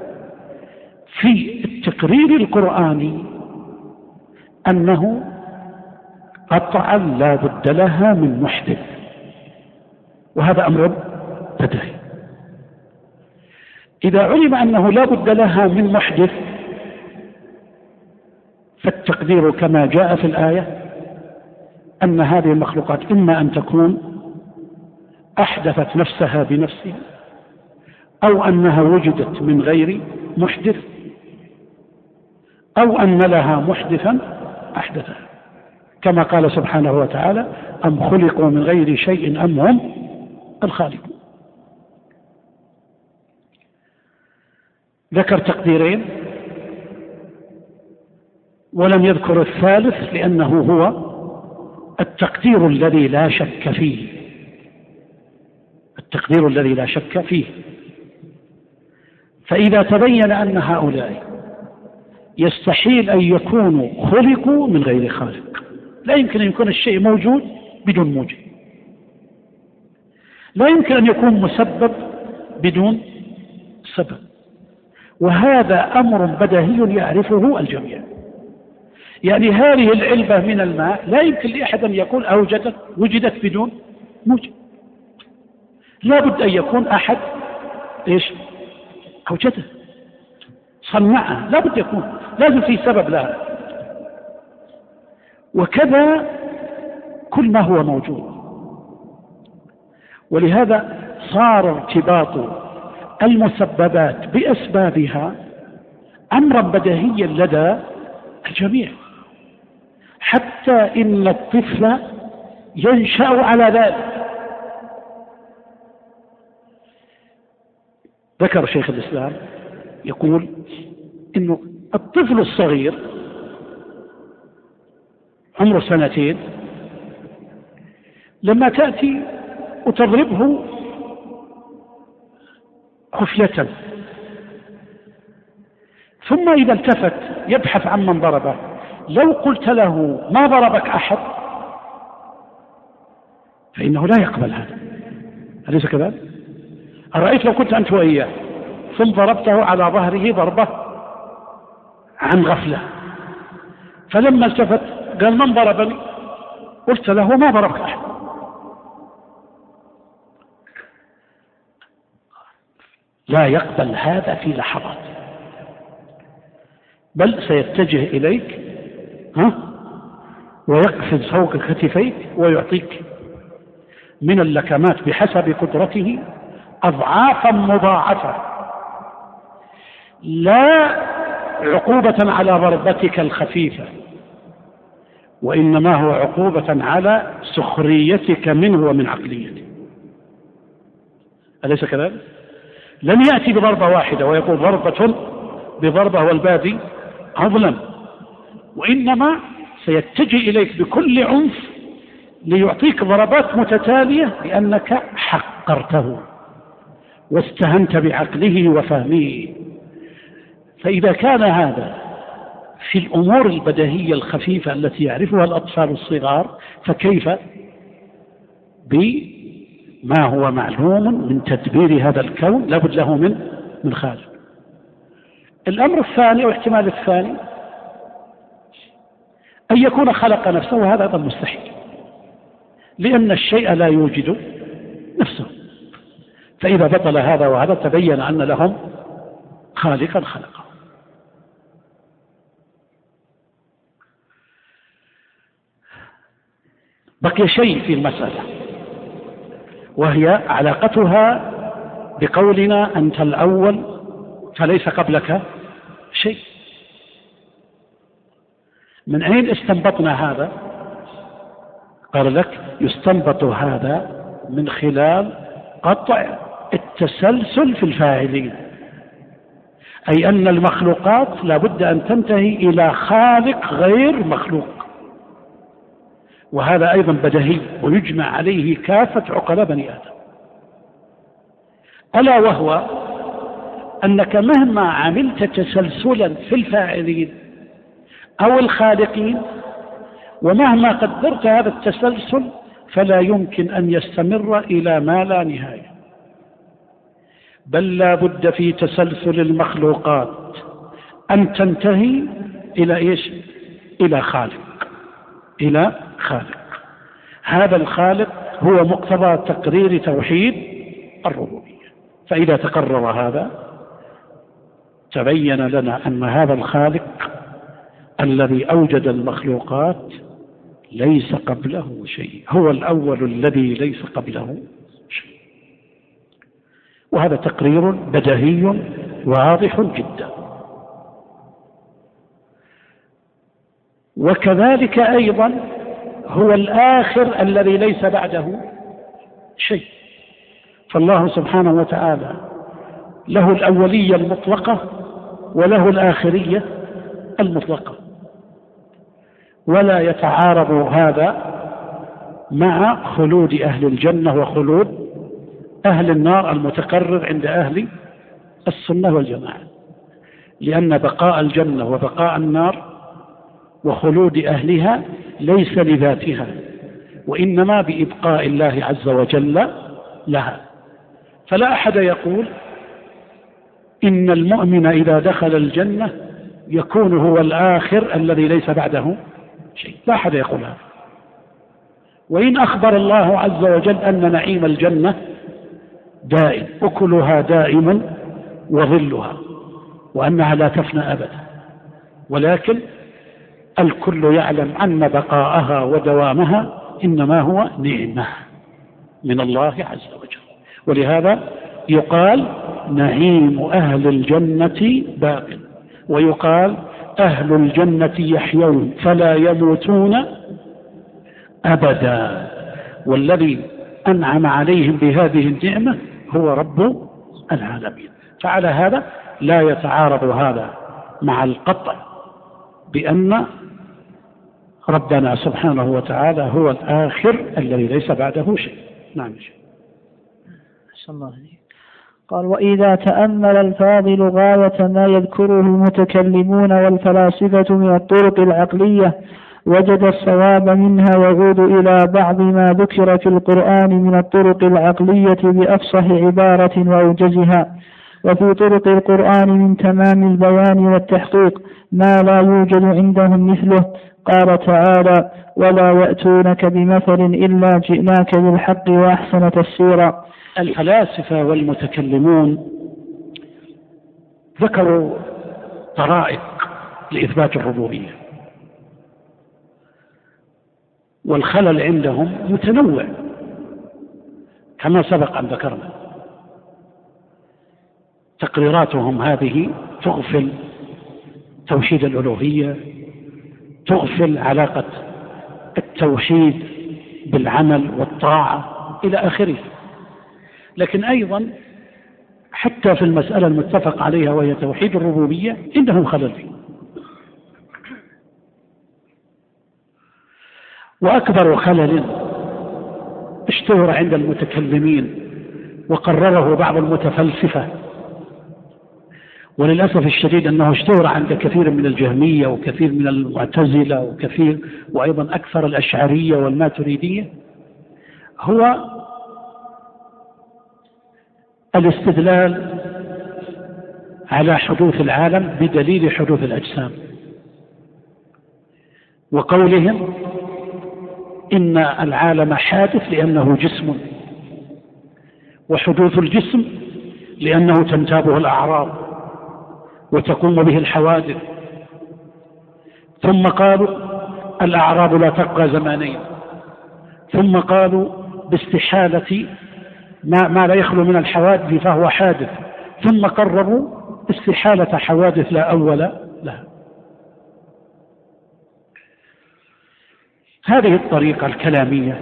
في التقرير القرآني أنه قطعا لا بد لها من محدث، وهذا أمر بديهي. إذا علم أنه لا بد لها من محدث فالتقدير كما جاء في الآية أن هذه المخلوقات إما أن تكون أحدثت نفسها بنفسها أو أنها وجدت من غير محدث أو أن لها محدثا أحدثها، كما قال سبحانه وتعالى: أم خلقوا من غير شيء أم هم الخالقون. ذكر تقديرين ولم يذكر الثالث لأنه هو التقدير الذي لا شك فيه. التقدير الذي لا شك فيه. فإذا تبين أن هؤلاء يستحيل أن يكونوا خلقوا من غير خالق، لا يمكن أن يكون الشيء موجود بدون موجد، لا يمكن أن يكون مسبب بدون سبب، وهذا أمر بديهي يعرفه الجميع. يعني هذه العلبة من الماء لا يمكن لأحد أن يقول وجدت بدون موجد، لا بد أن يكون أحد أوجده صنعها، لا بد يكون، لازم في سبب لها. وكذا كل ما هو موجود. ولهذا صار ارتباط المسببات بأسبابها أمرا بديهيا لدى الجميع، حتى إن الطفل ينشأ على ذلك. ذكر شيخ الإسلام يقول إنه الطفل الصغير عمره 2 سنين لما تأتي وتضربه خفية ثم إذا التفت يبحث عن من ضربه، لو قلت له ما ضربك أحد فإنه لا يقبل هذا، أليس كذلك؟ أرأيت لو كنت أنت وإياه ثم ضربته على ظهره ضربة عن غفلة، فلما التفت قال من ضربني؟ قلت له ما ضربك أحد. لا يقبل هذا في لحظات، بل سيتجه إليك ويقفز فوق كتفيك ويعطيك من اللكمات بحسب قدرته أضعافا مضاعفة، لا عقوبة على ضربتك الخفيفة، وإنما هو عقوبة على سخريتك منه ومن عقليته، أليس كذلك؟ لن يأتي بضربة واحدة ويقول ضربة بضربة والبادي أظلم، وإنما سيتجه إليك بكل عنف ليعطيك ضربات متتالية لأنك حقرته واستهنت بعقله وفهمه. فإذا كان هذا في الأمور البديهية الخفيفة التي يعرفها الأطفال الصغار، فكيف بما هو معلوم من تدبير هذا الكون لابد له من خالق. الأمر الثاني واحتمال الثاني أن يكون خلق نفسه، وهذا أيضا مستحيل لأن الشيء لا يوجد نفسه، فإذا بطل هذا وهذا تبين أن لهم خالقا خلقه. بقي شيء في المسألة وهي علاقتها بقولنا أنت الأول فليس قبلك شيء. من أين استنبطنا هذا؟ قال لك يستنبط هذا من خلال قطع التسلسل في الفاعلين، أي أن المخلوقات لابد أن تنتهي إلى خالق غير مخلوق، وهذا أيضا بديهي ويجمع عليه كافة عقلاء بني آدم، ألا وهو أنك مهما عملت تسلسلا في الفاعلين أو الخالقين ومهما قدرت هذا التسلسل فلا يمكن أن يستمر إلى ما لا نهاية، بل لا بد في تسلسل المخلوقات أن تنتهي إلى إيش؟ إلى خالق، إلى خالق. هذا الخالق هو مقتضى تقرير توحيد الربوبية. فإذا تقرر هذا تبين لنا أن هذا الخالق الذي أوجد المخلوقات ليس قبله شيء، هو الأول الذي ليس قبله شيء. وهذا تقرير بديهي واضح جدا. وكذلك أيضا هو الآخر الذي ليس بعده شيء. فالله سبحانه وتعالى له الأولية المطلقة وله الآخرية المطلقة، ولا يتعارض هذا مع خلود أهل الجنة وخلود أهل النار المتقرر عند أهل السنة والجماعة، لأن بقاء الجنة وبقاء النار وخلود أهلها ليس لذاتها، وإنما بإبقاء الله عز وجل لها. فلا أحد يقول إن المؤمن إذا دخل الجنة يكون هو الآخر الذي ليس بعده شيء، لا أحد يقول هذا. وإن أخبر الله عز وجل أن نعيم الجنة دائم، أكلها دائما وظلها، وأنها لا تفنى أبدا، ولكن الكل يعلم أن بقاءها ودوامها إنما هو نعمة من الله عز وجل. ولهذا يقال نعيم أهل الجنة باق، ويقال أهل الجنة يحيون فلا يموتون أبدا، والذي أنعم عليهم بهذه النعمة هو رب العالمين. فعلى هذا لا يتعارض هذا مع القطع بأن ربنا سبحانه وتعالى هو الآخر الذي ليس بعده شيء. نعم. الله عليك. قال: وإذا تأمل الفاضل غاية ما يذكره المتكلمون والفلاسفة من الطرق العقلية وجد الصواب منها يعود إلى بعض ما ذكر في القرآن من الطرق العقلية بأفصح عبارة وأوجزها. وفي طرق القرآن من تمام البيان والتحقيق ما لا يوجد عندهم مثله. قال تعالى: ولا يأتونك بمثل إلا جئناك بالحق وأحسن تفسيرا. الفلاسفة والمتكلمون ذكروا طرائق لإثبات الربوبية، والخلل عندهم متنوع كما سبق أن ذكرنا. تقريراتهم هذه تغفل توحيد الألوهية، تغفل علاقة التوحيد بالعمل والطاعة إلى آخره. لكن أيضا حتى في المسألة المتفق عليها وهي توحيد الربوبية عندهم خلل فيه. وأكبر خلل اشتهر عند المتكلمين وقرره بعض المتفلسفة، وللأسف الشديد أنه اشتهر عند كثير من الجهمية وكثير من المعتزلة وأيضا أكثر الأشعرية والماتريدية، هو الاستدلال على حدوث العالم بدليل حدوث الأجسام، وقولهم إن العالم حادث لأنه جسم، وحدوث الجسم لأنه تنتابه الأعراض وتقوم به الحوادث. ثم قالوا الأعراض لا تبقى زمانين، ثم قالوا باستحالة ما لا يخلو من الحوادث فهو حادث، ثم قرروا استحالة حوادث لا أول لها. هذه الطريقة الكلامية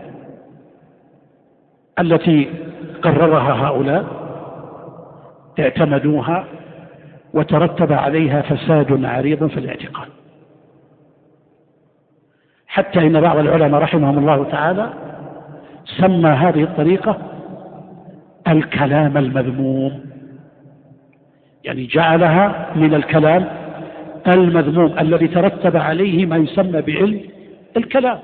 التي قررها هؤلاء اعتمدوها وترتب عليها فساد عريض في الاعتقاد، حتى إن بعض العلماء رحمهم الله تعالى سمى هذه الطريقة الكلام المذموم، يعني جعلها من الكلام المذموم الذي ترتب عليه ما يسمى بعلم الكلام،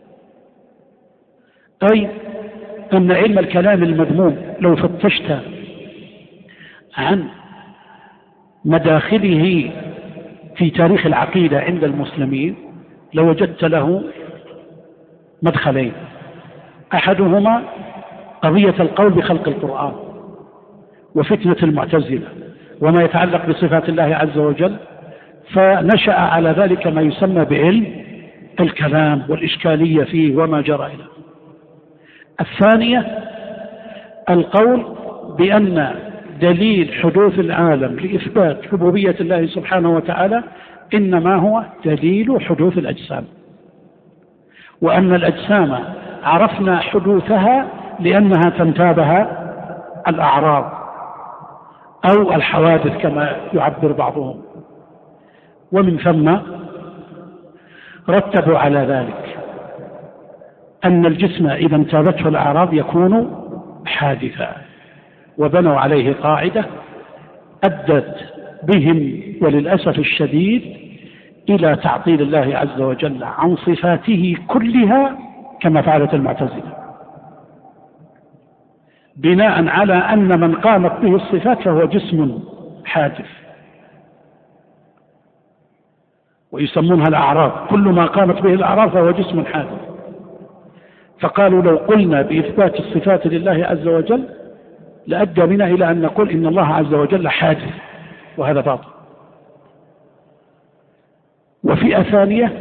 أي أن علم الكلام المذموم لو فتشت عن مداخله في تاريخ العقيدة عند المسلمين لوجدت له مدخلين: أحدهما قضية القول بخلق القرآن وفتنة المعتزلة وما يتعلق بصفات الله عز وجل، فنشأ على ذلك ما يسمى بعلم الكلام والإشكالية فيه وما جرى إليه. الثانية القول بأن دليل حدوث العالم لإثبات ربوبية الله سبحانه وتعالى إنما هو دليل حدوث الأجسام، وأن الأجسام عرفنا حدوثها لأنها تنتابها الأعراض أو الحوادث كما يعبر بعضهم، ومن ثم رتبوا على ذلك أن الجسم إذا انتابته الأعراض يكون حادثا، وبنوا عليه قاعدة أدت بهم وللأسف الشديد إلى تعطيل الله عز وجل عن صفاته كلها كما فعلت المعتزلة، بناء على أن من قامت به الصفات فهو جسم حادث، ويسمونها الأعراض، كل ما قامت به الأعراض فهو جسم حادث. فقالوا لو قلنا بإثبات الصفات لله عز وجل لأدى بنا إلى أن نقول إن الله عز وجل حادث، وهذا باطل. وفئة ثانية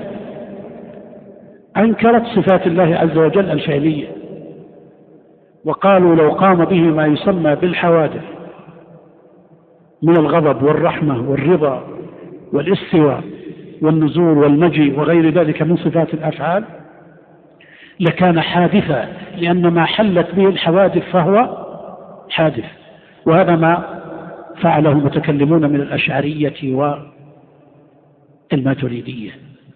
أنكرت صفات الله عز وجل الفعلية، وقالوا لو قام به ما يسمى بالحوادث من الغضب والرحمة والرضا والاستواء والنزول والمجيء وغير ذلك من صفات الأفعال لكان حادثا، لأن ما حلت به الحوادث فهو حادث. وهذا ما فعله المتكلمون من الأشعرية والماتريدية،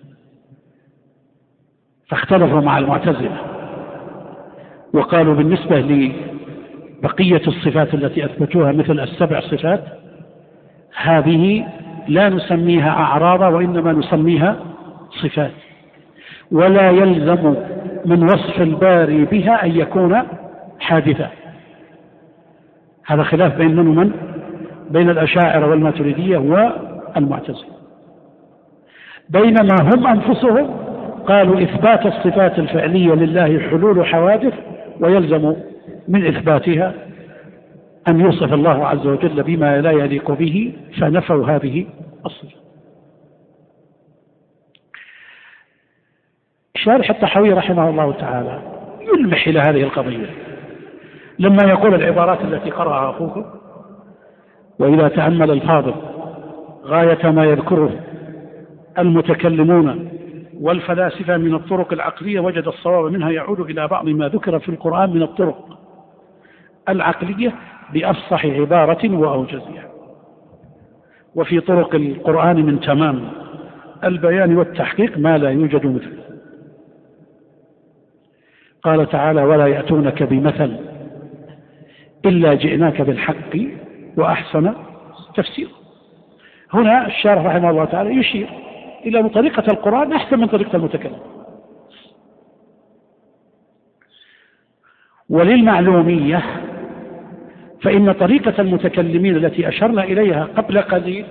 فاختلفوا مع المعتزلة وقالوا بالنسبة لبقية الصفات التي أثبتوها مثل السبع صفات هذه لا نسميها أعراضا وإنما نسميها صفات، ولا يلزم من وصف الباري بها أن يكون حادثا. هذا خلاف بين من ومن؟ بين الأشاعرة والماتريدية والمعتزلة. بينما هم أنفسهم قالوا إثبات الصفات الفعلية لله حلول حوادث، ويلزم من إثباتها أن يوصف الله عز وجل بما لا يليق به، فنفوا هذه الصفة. شارح الطحاوي رحمه الله تعالى يلمح إلى هذه القضية لما يقول العبارات التي قرأها أخوكم: وإذا تأمل الفاضل غاية ما يذكره المتكلمون والفلاسفة من الطرق العقلية وجد الصواب منها يعود إلى بعض ما ذكر في القرآن من الطرق العقلية بأفصح عبارة وأوجزها، وفي طرق القرآن من تمام البيان والتحقيق ما لا يوجد مثله. قال تعالى: ولا يأتونك بمثل إلا جئناك بالحق وأحسن تفسير. هنا الشارح رحمه الله تعالى يشير إلى أن طريقة القرآن أحسن من طريقة المتكلم. وللمعلومية فإن طريقة المتكلمين التي أشرنا إليها قبل قليل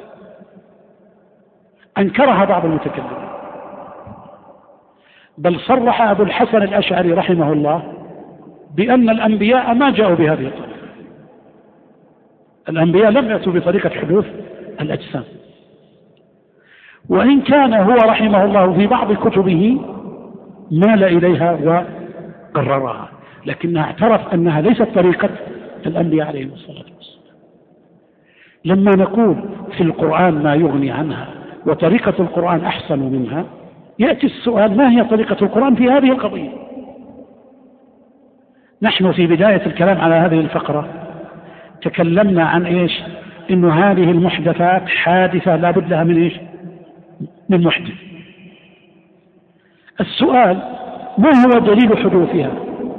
أنكرها بعض المتكلمين، بل صرح أبو الحسن الأشعري رحمه الله بأن الأنبياء ما جاءوا بهذه الطريقة. الأنبياء لم يأتوا بطريقة حدوث الأجسام، وإن كان هو رحمه الله في بعض كتبه مال إليها وقررها، لكنها اعترف أنها ليست طريقة الأنبياء عليهم الصلاة والسلام. لما نقول في القرآن ما يغني عنها وطريقة القرآن أحسن منها، يأتي السؤال: ما هي طريقة القرآن في هذه القضية؟ نحن في بداية الكلام على هذه الفقرة تكلمنا عن إيش؟ إنه هذه المحدثات حادثة لا بد لها من إيش؟ من محدث. السؤال: ما هو دليل حدوثها؟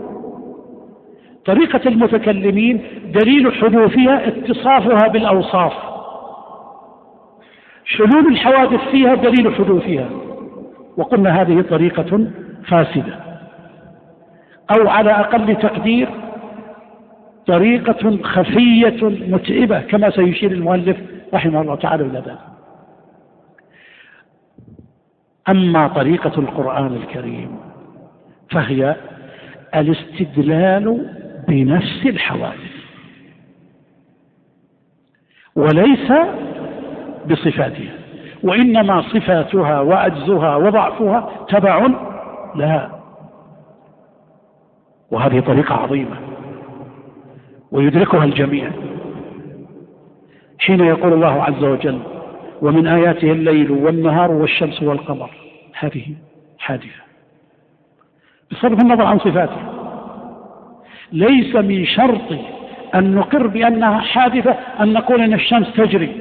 طريقة المتكلمين دليل حدوثها اتصافها بالأوصاف، حلول الحوادث فيها دليل حدوثها، وقلنا هذه طريقة فاسدة، أو على أقل تقدير طريقة خفية متعبة كما سيشير المؤلف رحمه الله تعالى إلى ذلك. أما طريقة القرآن الكريم فهي الاستدلال بنفس الحوادث وليس بصفاتها، وإنما صفاتها وعجزها وضعفها تبع لها. وهذه طريقة عظيمة ويدركها الجميع حين يقول الله عز وجل: ومن آياته الليل والنهار والشمس والقمر. هذه حادثة بصرف النظر عن صفاتها. ليس من شرط أن نقر بأنها حادثة أن نقول أن الشمس تجري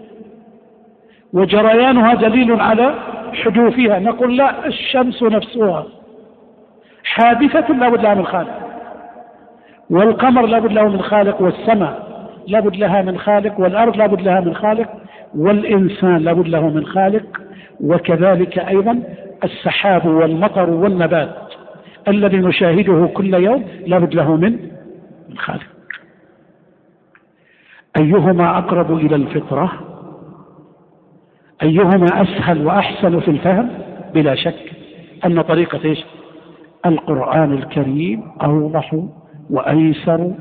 وجريانها دليل على حدوثها، نقول لا، الشمس نفسها حادثة لا بد لها من خالق، والقمر لا بد له من خالق، والسماء لا بد لها من خالق، والأرض لا بد لها من خالق، والإنسان لا بد له من خالق، وكذلك أيضا السحاب والمطر والنبات الذي نشاهده كل يوم لا بد له من خالق. أيهما أقرب إلى الفطرة؟ أيهما أسهل وأحسن في الفهم؟ بلا شك أن طريقة القرآن الكريم أوضح وأيسر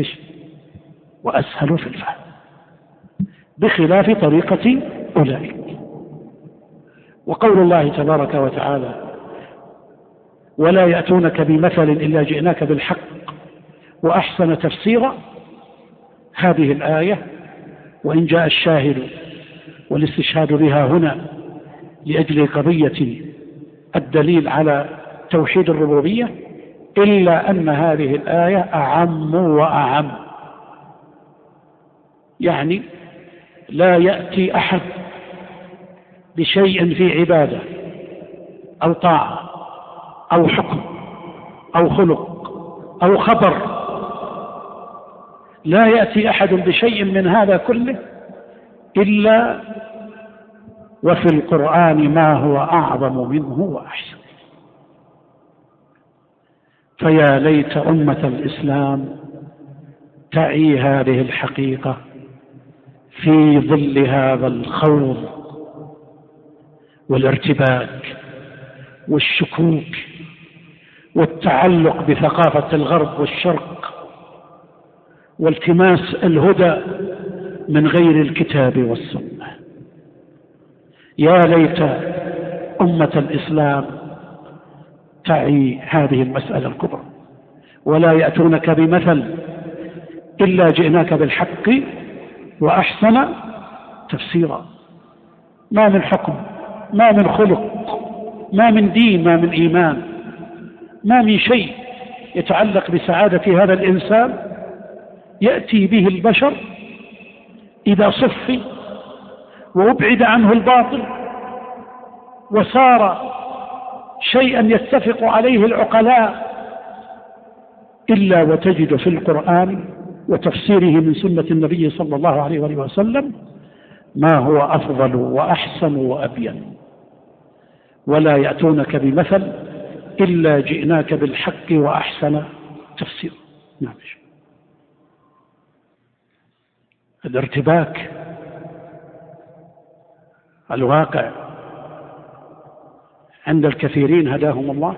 وأسهل في الفهم، بخلاف طريقة أولئك. وقول الله تبارك وتعالى: ولا يأتونك بمثل إلا جئناك بالحق وأحسن تفسيرا، هذه الآية وإن جاء الشاهد والاستشهاد بها هنا لأجل قضية الدليل على توحيد الربوبية، إلا أن هذه الآية أعم وأعم. يعني لا يأتي أحد بشيء في عبادة أو طاعة أو حكم أو خلق أو خبر، لا يأتي أحد بشيء من هذا كله إلا وفي القرآن ما هو أعظم منه وأحسن. فيا ليت أمة الإسلام تعي هذه الحقيقة في ظل هذا الخوض والارتباك والشكوك والتعلق بثقافة الغرب والشرق والتماس الهدى من غير الكتاب والسنة. يا ليت أمة الإسلام تعي هذه المسألة الكبرى. ولا يأتونك بمثل إلا جئناك بالحق وأحسن تفسيرا. ما من حكم، ما من خلق، ما من دين، ما من إيمان، ما من شيء يتعلق بسعادة هذا الإنسان يأتي به البشر إذا صفي وأبعد عنه الباطل وصار شيئا يتفق عليه العقلاء، إلا وتجد في القرآن وتفسيره من سنة النبي صلى الله عليه وسلم ما هو أفضل وأحسن وأبين. ولا يأتونك بمثل إلا جئناك بالحق وأحسن تفسير. نعم. الارتباك الواقع عند الكثيرين هداهم الله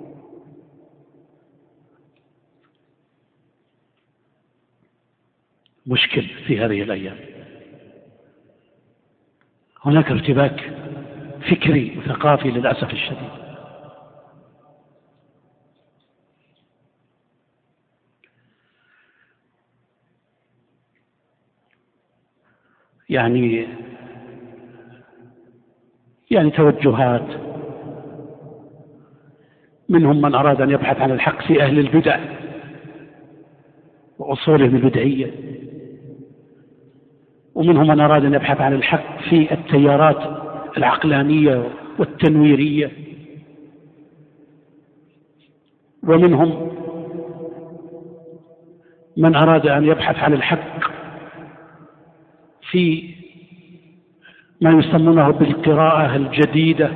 مشكل في هذه الأيام. هناك ارتباك فكري وثقافي للأسف الشديد. يعني توجهات، منهم من أراد أن يبحث عن الحق في أهل البدع وأصولهم البدعية، ومنهم من أراد أن يبحث عن الحق في التيارات العقلانية والتنويرية، ومنهم من أراد أن يبحث عن الحق في ما يسمونه بالقراءة الجديدة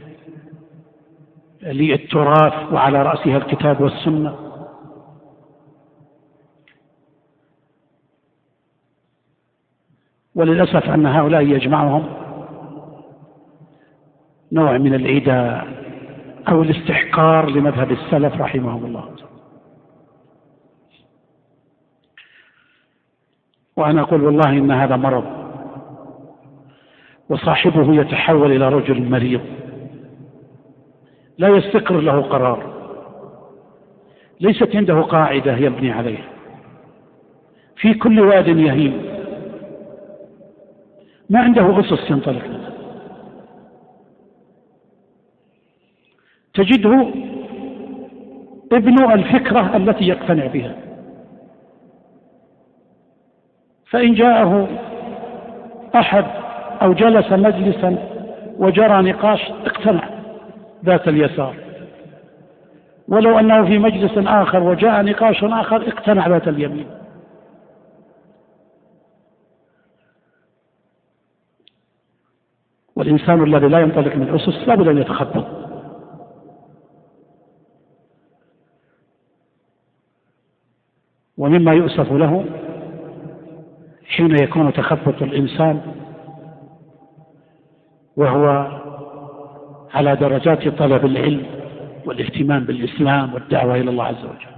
للتراث وعلى رأسها الكتاب والسنة. وللأسف أن هؤلاء يجمعهم نوع من العداء أو الاستحقار لمذهب السلف رحمهم الله. وأنا أقول والله إن هذا مرض، وصاحبه يتحول إلى رجل مريض لا يستقر له قرار، ليست عنده قاعدة يبني عليها، في كل واد يهيم، ما عنده أسس ينطلق منها. تجده ابن الفكرة التي يقتنع بها، فإن جاءه أحد أو جلس مجلسا وجرى نقاش اقتنع ذات اليسار، ولو أنه في مجلس آخر وجاء نقاش آخر اقتنع ذات اليمين. والإنسان الذي لا ينطلق من أسس لا بد أن يتخبط. ومما يؤسف له حين يكون تخبط الإنسان وهو على درجات طلب العلم والاهتمام بالإسلام والدعوة إلى الله عز وجل.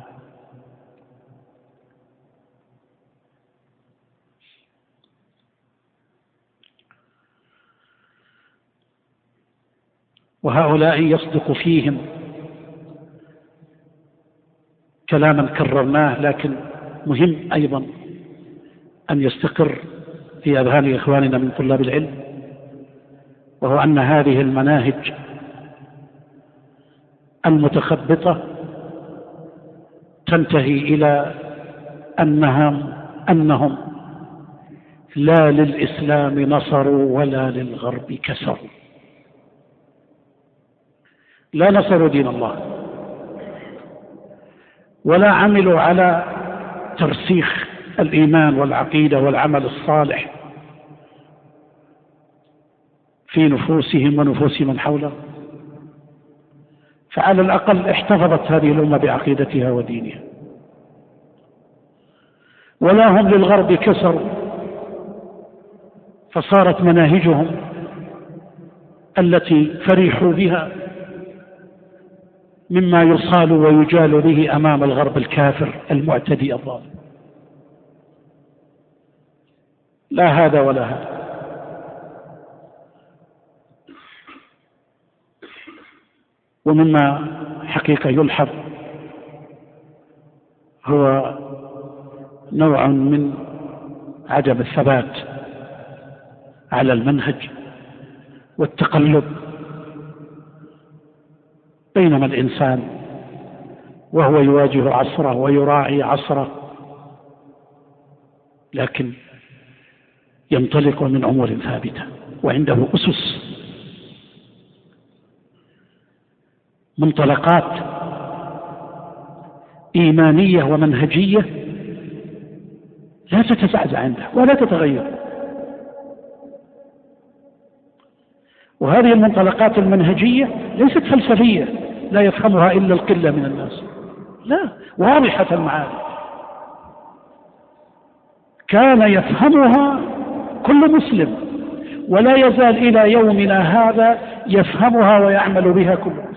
وهؤلاء يصدق فيهم كلاما كررناه، لكن مهم أيضا أن يستقر في أذهان إخواننا من طلاب العلم، وهو أن هذه المناهج المتخبطة تنتهي إلى أنهم لا للإسلام نصروا ولا للغرب كسروا، لا نصروا دين الله ولا عملوا على ترسيخ الإيمان والعقيدة والعمل الصالح في نفوسهم ونفوس من حولهم، فعلى الأقل احتفظت هذه الأمة بعقيدتها ودينها. ولا هم للغرب كسروا، فصارت مناهجهم التي فرحوا بها مما يصال ويجال به أمام الغرب الكافر المعتدي الظالم. لا هذا ولا هذا. ومما حقيقة يلحظ هو نوع من عدم الثبات على المنهج والتقلب، بينما الإنسان وهو يواجه عصره ويراعي عصره لكن ينطلق من أمور ثابتة وعنده أسس، منطلقات إيمانية ومنهجية لا تتزعزع عنده ولا تتغير. وهذه المنطلقات المنهجية ليست فلسفية لا يفهمها إلا القلة من الناس، لا، واضحة المعاني كان يفهمها كل مسلم، ولا يزال إلى يومنا هذا يفهمها ويعمل بها كل مسلم.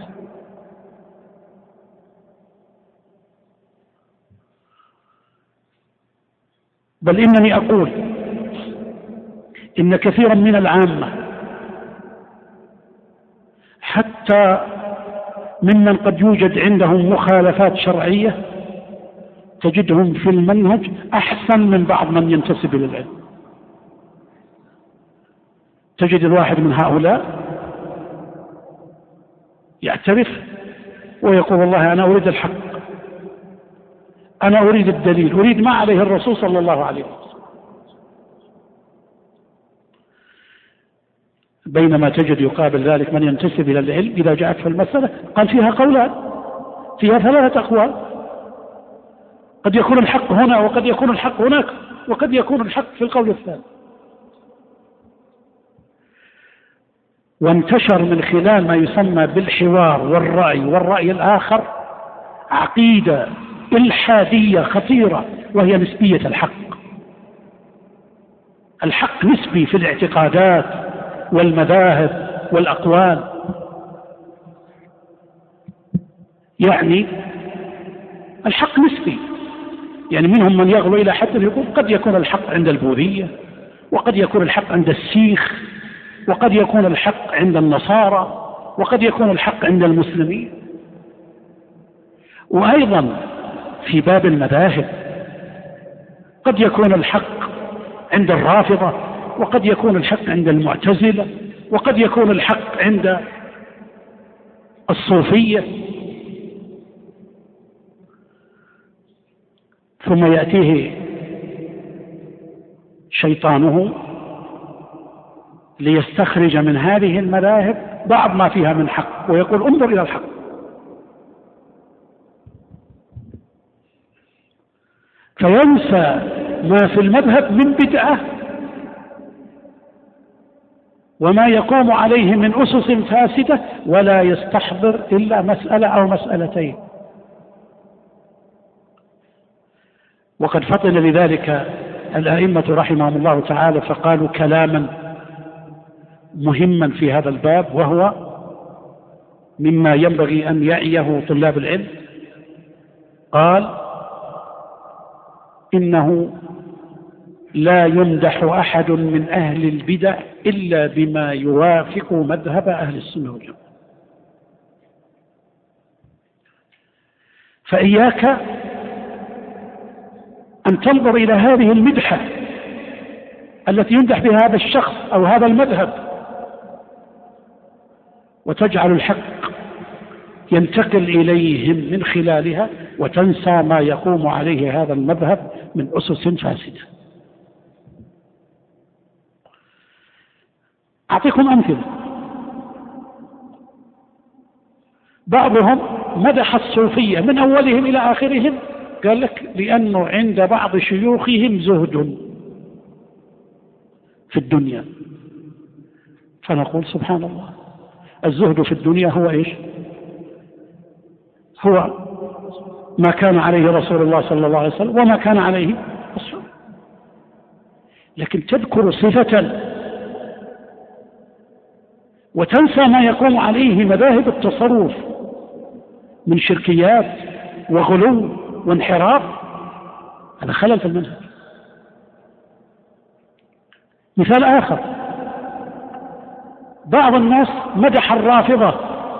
بل إنني أقول إن كثيرا من العامة حتى ممن قد يوجد عندهم مخالفات شرعية تجدهم في المنهج أحسن من بعض من ينتسب إلى العلم. تجد الواحد من هؤلاء يعترف ويقول والله أنا أريد الحق، أنا أريد الدليل، أريد ما عليه الرسول صلى الله عليه وسلم، بينما تجد يقابل ذلك من ينتسب إلى العلم إذا جاءت في المسألة قال فيها قولان، فيها 3 أقوال، قد يكون الحق هنا وقد يكون الحق هناك وقد يكون الحق في القول الثاني. وانتشر من خلال ما يسمى بالحوار والرأي الآخر عقيدة إلحادية خطيرة وهي نسبية الحق. الحق نسبي في الاعتقادات والمذاهب والأقوال. يعني الحق نسبي، يعني منهم من يغلو إلى حد يقول قد يكون الحق عند البوذية، وقد يكون الحق عند السيخ، وقد يكون الحق عند النصارى، وقد يكون الحق عند المسلمين. وأيضا في باب المذاهب قد يكون الحق عند الرافضة، وقد يكون الحق عند المعتزلة، وقد يكون الحق عند الصوفية. ثم يأتيه شيطانه ليستخرج من هذه المذاهب بعض ما فيها من حق، ويقول انظر إلى الحق. فينسى ما في المذهب من بدعة وما يقوم عليه من أسس فاسدة، ولا يستحضر إلا مسألة أو مسألتين. وقد فطن لذلك الأئمة رحمهم الله تعالى فقالوا كلاما مهما في هذا الباب، وهو مما ينبغي أن يعيه طلاب العلم. قال إنه لا يمدح أحد من أهل البدع إلا بما يوافق مذهب أهل السنة والجماعة. فإياك أن تنظر إلى هذه المدحة التي يمدح بها هذا الشخص أو هذا المذهب وتجعل الحق ينتقل إليهم من خلالها، وتنسى ما يقوم عليه هذا المذهب من أسس فاسدة. أعطيكم أمثلة. بعضهم مدح الصوفية من أولهم إلى آخرهم، قال لك لأنه عند بعض شيوخهم زهد في الدنيا. فنقول سبحان الله، الزهد في الدنيا هو إيش؟ هو ما كان عليه رسول الله صلى الله عليه وسلم وما كان عليه الصحابة. لكن تذكر صفة وتنسى ما يقوم عليه مذاهب التصوف من شركيات وغلو وانحراف، هذا خلل في المنهج. مثال آخر، بعض الناس مدح الرافضة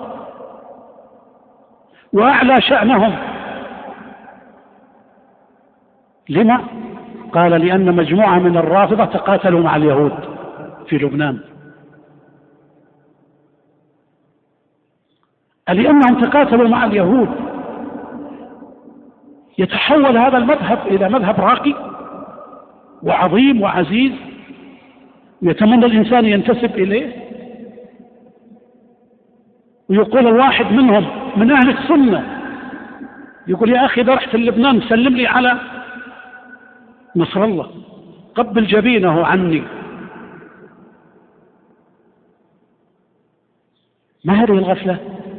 وأعلى شأنهم. لما؟ قال لأن مجموعة من الرافضة تقاتلوا مع اليهود في لبنان. لأنهم تقاتلوا مع اليهود يتحول هذا المذهب إلى مذهب راقي وعظيم وعزيز يتمنى الإنسان ينتسب إليه. ويقول الواحد منهم من أهل السنة يقول يا أخي إذا رحت لبنان سلم لي على نصر الله، قبل جبينه عني. ما هذه الغفلة؟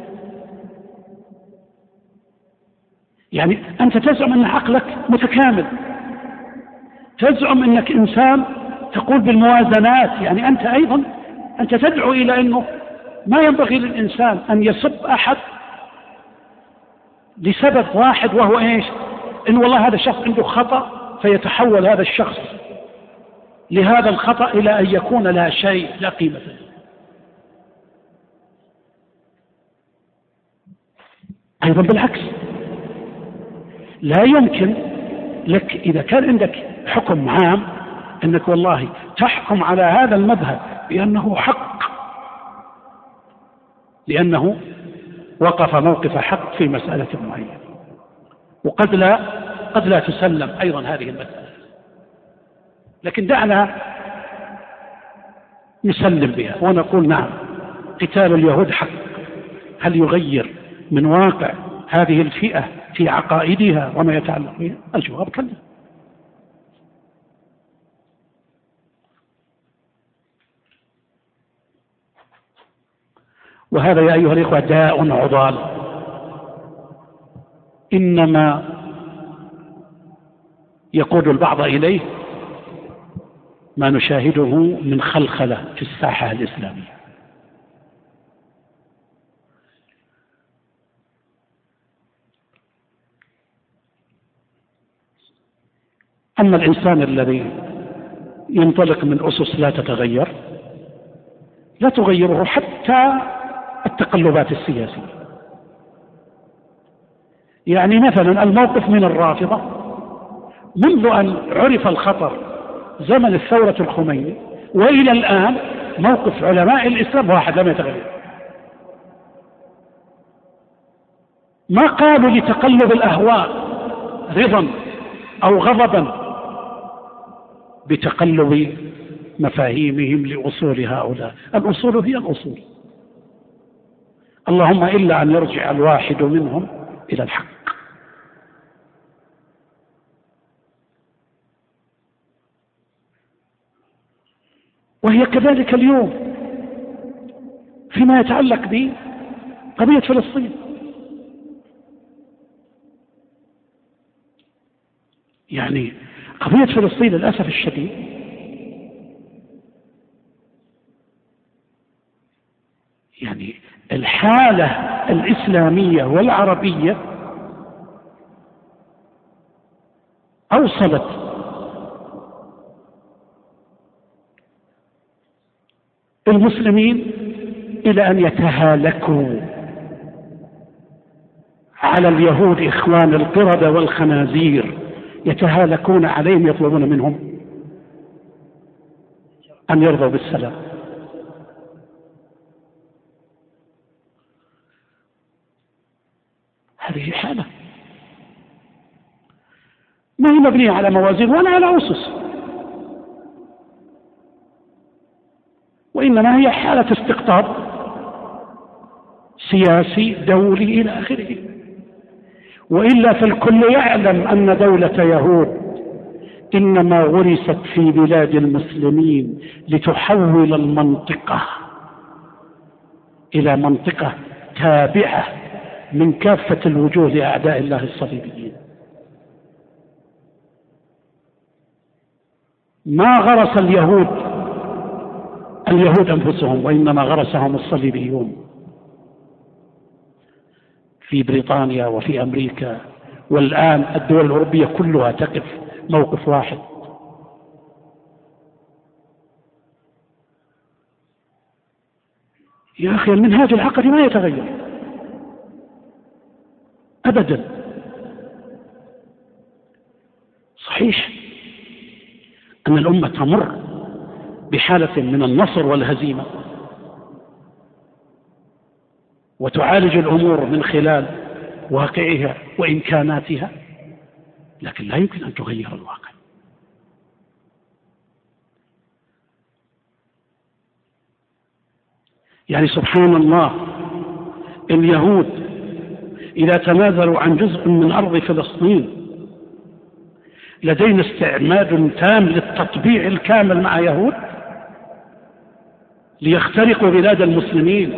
يعني أنت تزعم أن عقلك متكامل، تزعم أنك إنسان تقول بالموازنات، يعني أنت أيضا أنت تدعو إلى أنه ما ينبغي للإنسان أن يسب أحد لسبب واحد، وهو إيش؟ إن والله هذا الشخص عنده خطأ، فيتحول هذا الشخص لهذا الخطأ إلى أن يكون لا شيء لا قيمة له. أيضا بالعكس، لا يمكن لك إذا كان عندك حكم عام أنك والله تحكم على هذا المذهب بأنه حق لأنه وقف موقف حق في مسألة معينة، وقد لا تسلم أيضا هذه المسألة، لكن دعنا نسلم بها ونقول نعم قتال اليهود حق. هل يغير من واقع هذه الفئة في عقائدها وما يتعلق بها؟ الجواب كلا. وهذا يا أيها الإخوة داء عضال، إنما يقود البعض إليه ما نشاهده من خلخلة في الساحة الإسلامية. أما الإنسان الذي ينطلق من أسس لا تتغير، لا تغيره حتى التقلبات السياسية. يعني مثلا الموقف من الرافضة منذ أن عرف الخطر زمن الثورة الخميني وإلى الآن موقف علماء الإسلام واحد لم يتغير. ما قالوا لتقلب الأهواء رضا أو غضبا بتقلب مفاهيمهم لأصول هؤلاء. الأصول هي الأصول، اللهم إلا أن يرجع الواحد منهم إلى الحق. وهي كذلك اليوم فيما يتعلق بقضية فلسطين. يعني قضية فلسطين للأسف الشديد يعني الحالة الإسلامية والعربية أوصلت المسلمين إلى أن يتهالكوا على اليهود إخوان القردة والخنازير، يتهالكون عليهم، يطلبون منهم أن يرضوا بالسلام. هذه حالة ما هي مبنية على موازين ولا على أسس، وإنما هي حالة استقطاب سياسي دولي إلى آخره. وإلا فالكل يعلم أن دولة يهود إنما غرست في بلاد المسلمين لتحول المنطقة إلى منطقة تابعة من كافة الوجوه لأعداء الله الصليبيين. ما غرس اليهود أنفسهم، وإنما غرسهم الصليبيون في بريطانيا وفي أمريكا، والآن الدول الأوروبية كلها تقف موقف واحد. يا أخي المنهاج العقدي ما يتغير أبدا. صحيح أن الأمة تمر بحالة من النصر والهزيمة وتعالج الأمور من خلال واقعها وإمكاناتها، لكن لا يمكن أن تغير الواقع. يعني سبحان الله، اليهود إذا تنازلوا عن جزء من أرض فلسطين لدينا استعماد تام للتطبيع الكامل مع يهود ليخترقوا بلاد المسلمين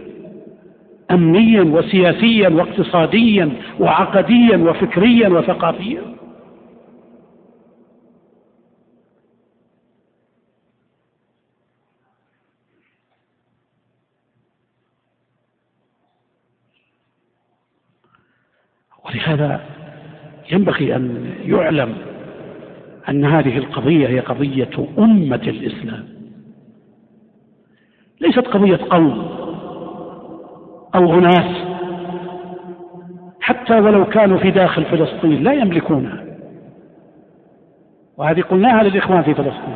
أمنيا وسياسيا واقتصاديا وعقديا وفكريا وثقافيا. ولهذا ينبغي أن يعلم أن هذه القضية هي قضية أمة الإسلام، ليست قضية قوم أو أناس، حتى ولو كانوا في داخل فلسطين لا يملكونها. وهذه قلناها للإخوان في فلسطين،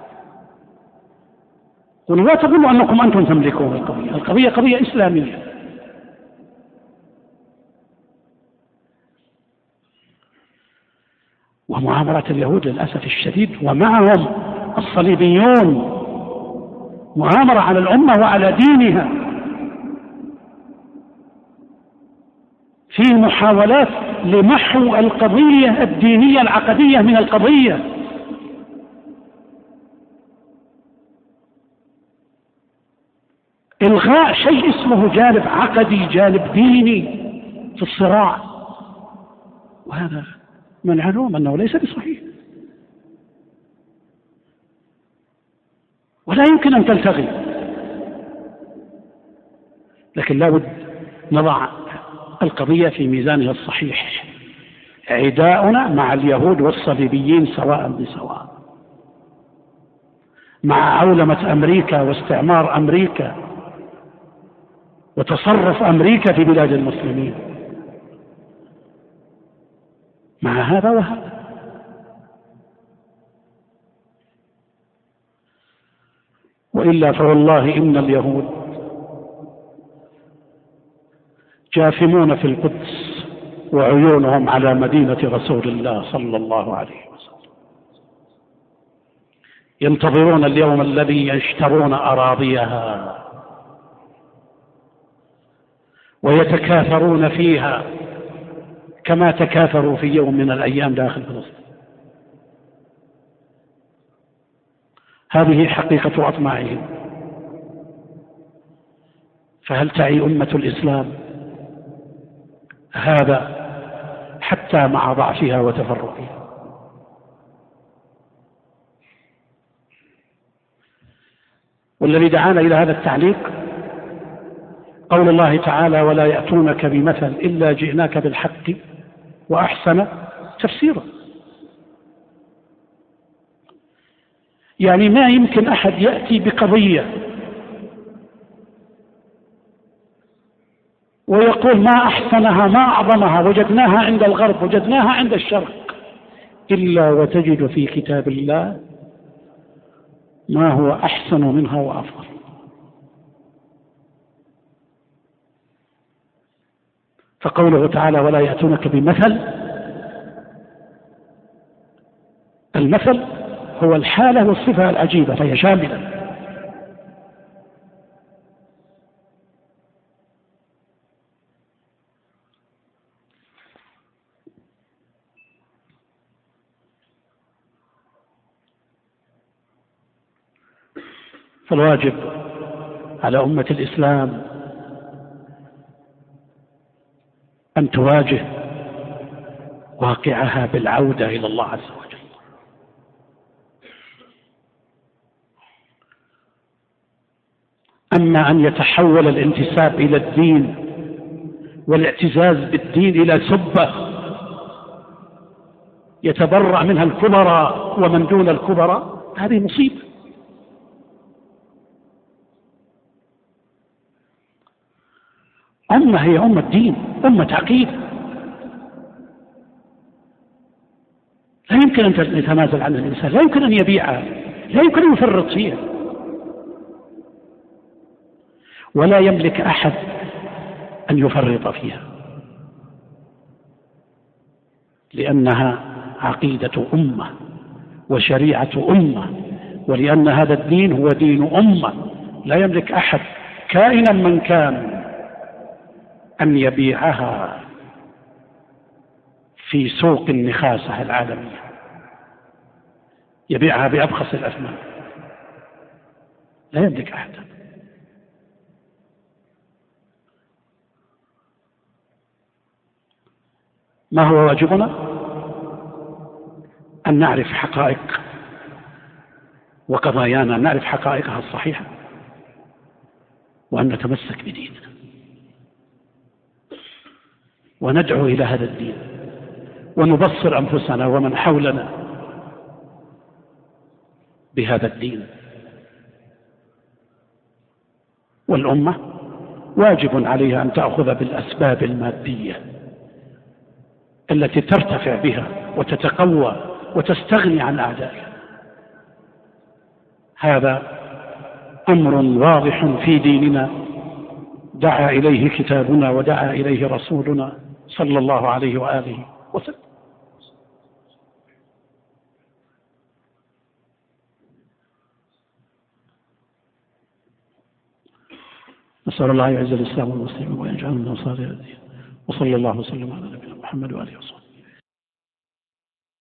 قلوا لا تقولوا أنكم أنتم تملكون القضية قضية إسلامية. ومعاملة اليهود للأسف الشديد ومعهم الصليبيون مؤامرة على الأمة وعلى دينها، في محاولات لمحو القضية الدينية العقدية من القضية. إلغاء شيء اسمه جانب عقدي جانب ديني في الصراع، وهذا من علوم أنه ليس بصحيح. ولا يمكن أن تلتغي، لكن لا بد نضع القضية في ميزانها الصحيح. عداؤنا مع اليهود والصليبيين سواء بسواء، مع عولمة أمريكا واستعمار أمريكا وتصرف أمريكا في بلاد المسلمين، مع هذا وهذا. وإلا فوالله إن اليهود جاثمون في القدس وعيونهم على مدينة رسول الله صلى الله عليه وسلم، ينتظرون اليوم الذي يشترون أراضيها ويتكاثرون فيها كما تكاثروا في يوم من الأيام داخل فلسطين. هذه حقيقة أطماعهم. فهل تعي أمة الإسلام هذا حتى مع ضعفها وتفرقها؟ والذي دعانا إلى هذا التعليق قول الله تعالى: ولا يأتونك بمثل إلا جئناك بالحق وأحسن تفسيرا. يعني ما يمكن أحد يأتي بقضية ويقول ما أحسنها ما أعظمها، وجدناها عند الغرب وجدناها عند الشرق، إلا وتجد في كتاب الله ما هو أحسن منها وأفضل. فقوله تعالى: ولا يأتونك بمثل، المثل هو الحالة والصفة العجيبة فهي شاملة. فالواجب على أمة الإسلام أن تواجه واقعها بالعودة إلى الله عز وجل. أما أن يتحول الانتساب إلى الدين والاعتزاز بالدين إلى سبة يتبرع منها الكبراء ومن دون الكبراء، هذه مصيبة. أمة هي أمة دين، أمة عقيدة، لا يمكن أن يتنازل عنها الإنسان، لا يمكن أن يبيعها، لا يمكن أن يفرط فيها، ولا يملك أحد أن يفرط فيها، لأنها عقيدة أمة وشريعة أمة، ولأن هذا الدين هو دين أمة. لا يملك أحد كائنا من كان أن يبيعها في سوق النخاسة العالمية، يبيعها بأبخس الأثمان، لا يملك أحد. ما هو واجبنا؟ أن نعرف حقائق وقضايانا، نعرف حقائقها الصحيحة، وأن نتمسك بديننا وندعو إلى هذا الدين ونبصر أنفسنا ومن حولنا بهذا الدين. والأمة واجب عليها أن تأخذ بالأسباب المادية التي ترتفع بها وتتقوى وتستغني عن أعدائها. هذا أمر واضح في ديننا دعا إليه كتابنا ودعا إليه رسولنا صلى الله عليه وآله وسلم. نسأل الله يعز الإسلام والمسلمين ويجعلنا من أنصار الدين، وصلى الله وسلم على نبينا محمد وآله وصحبه.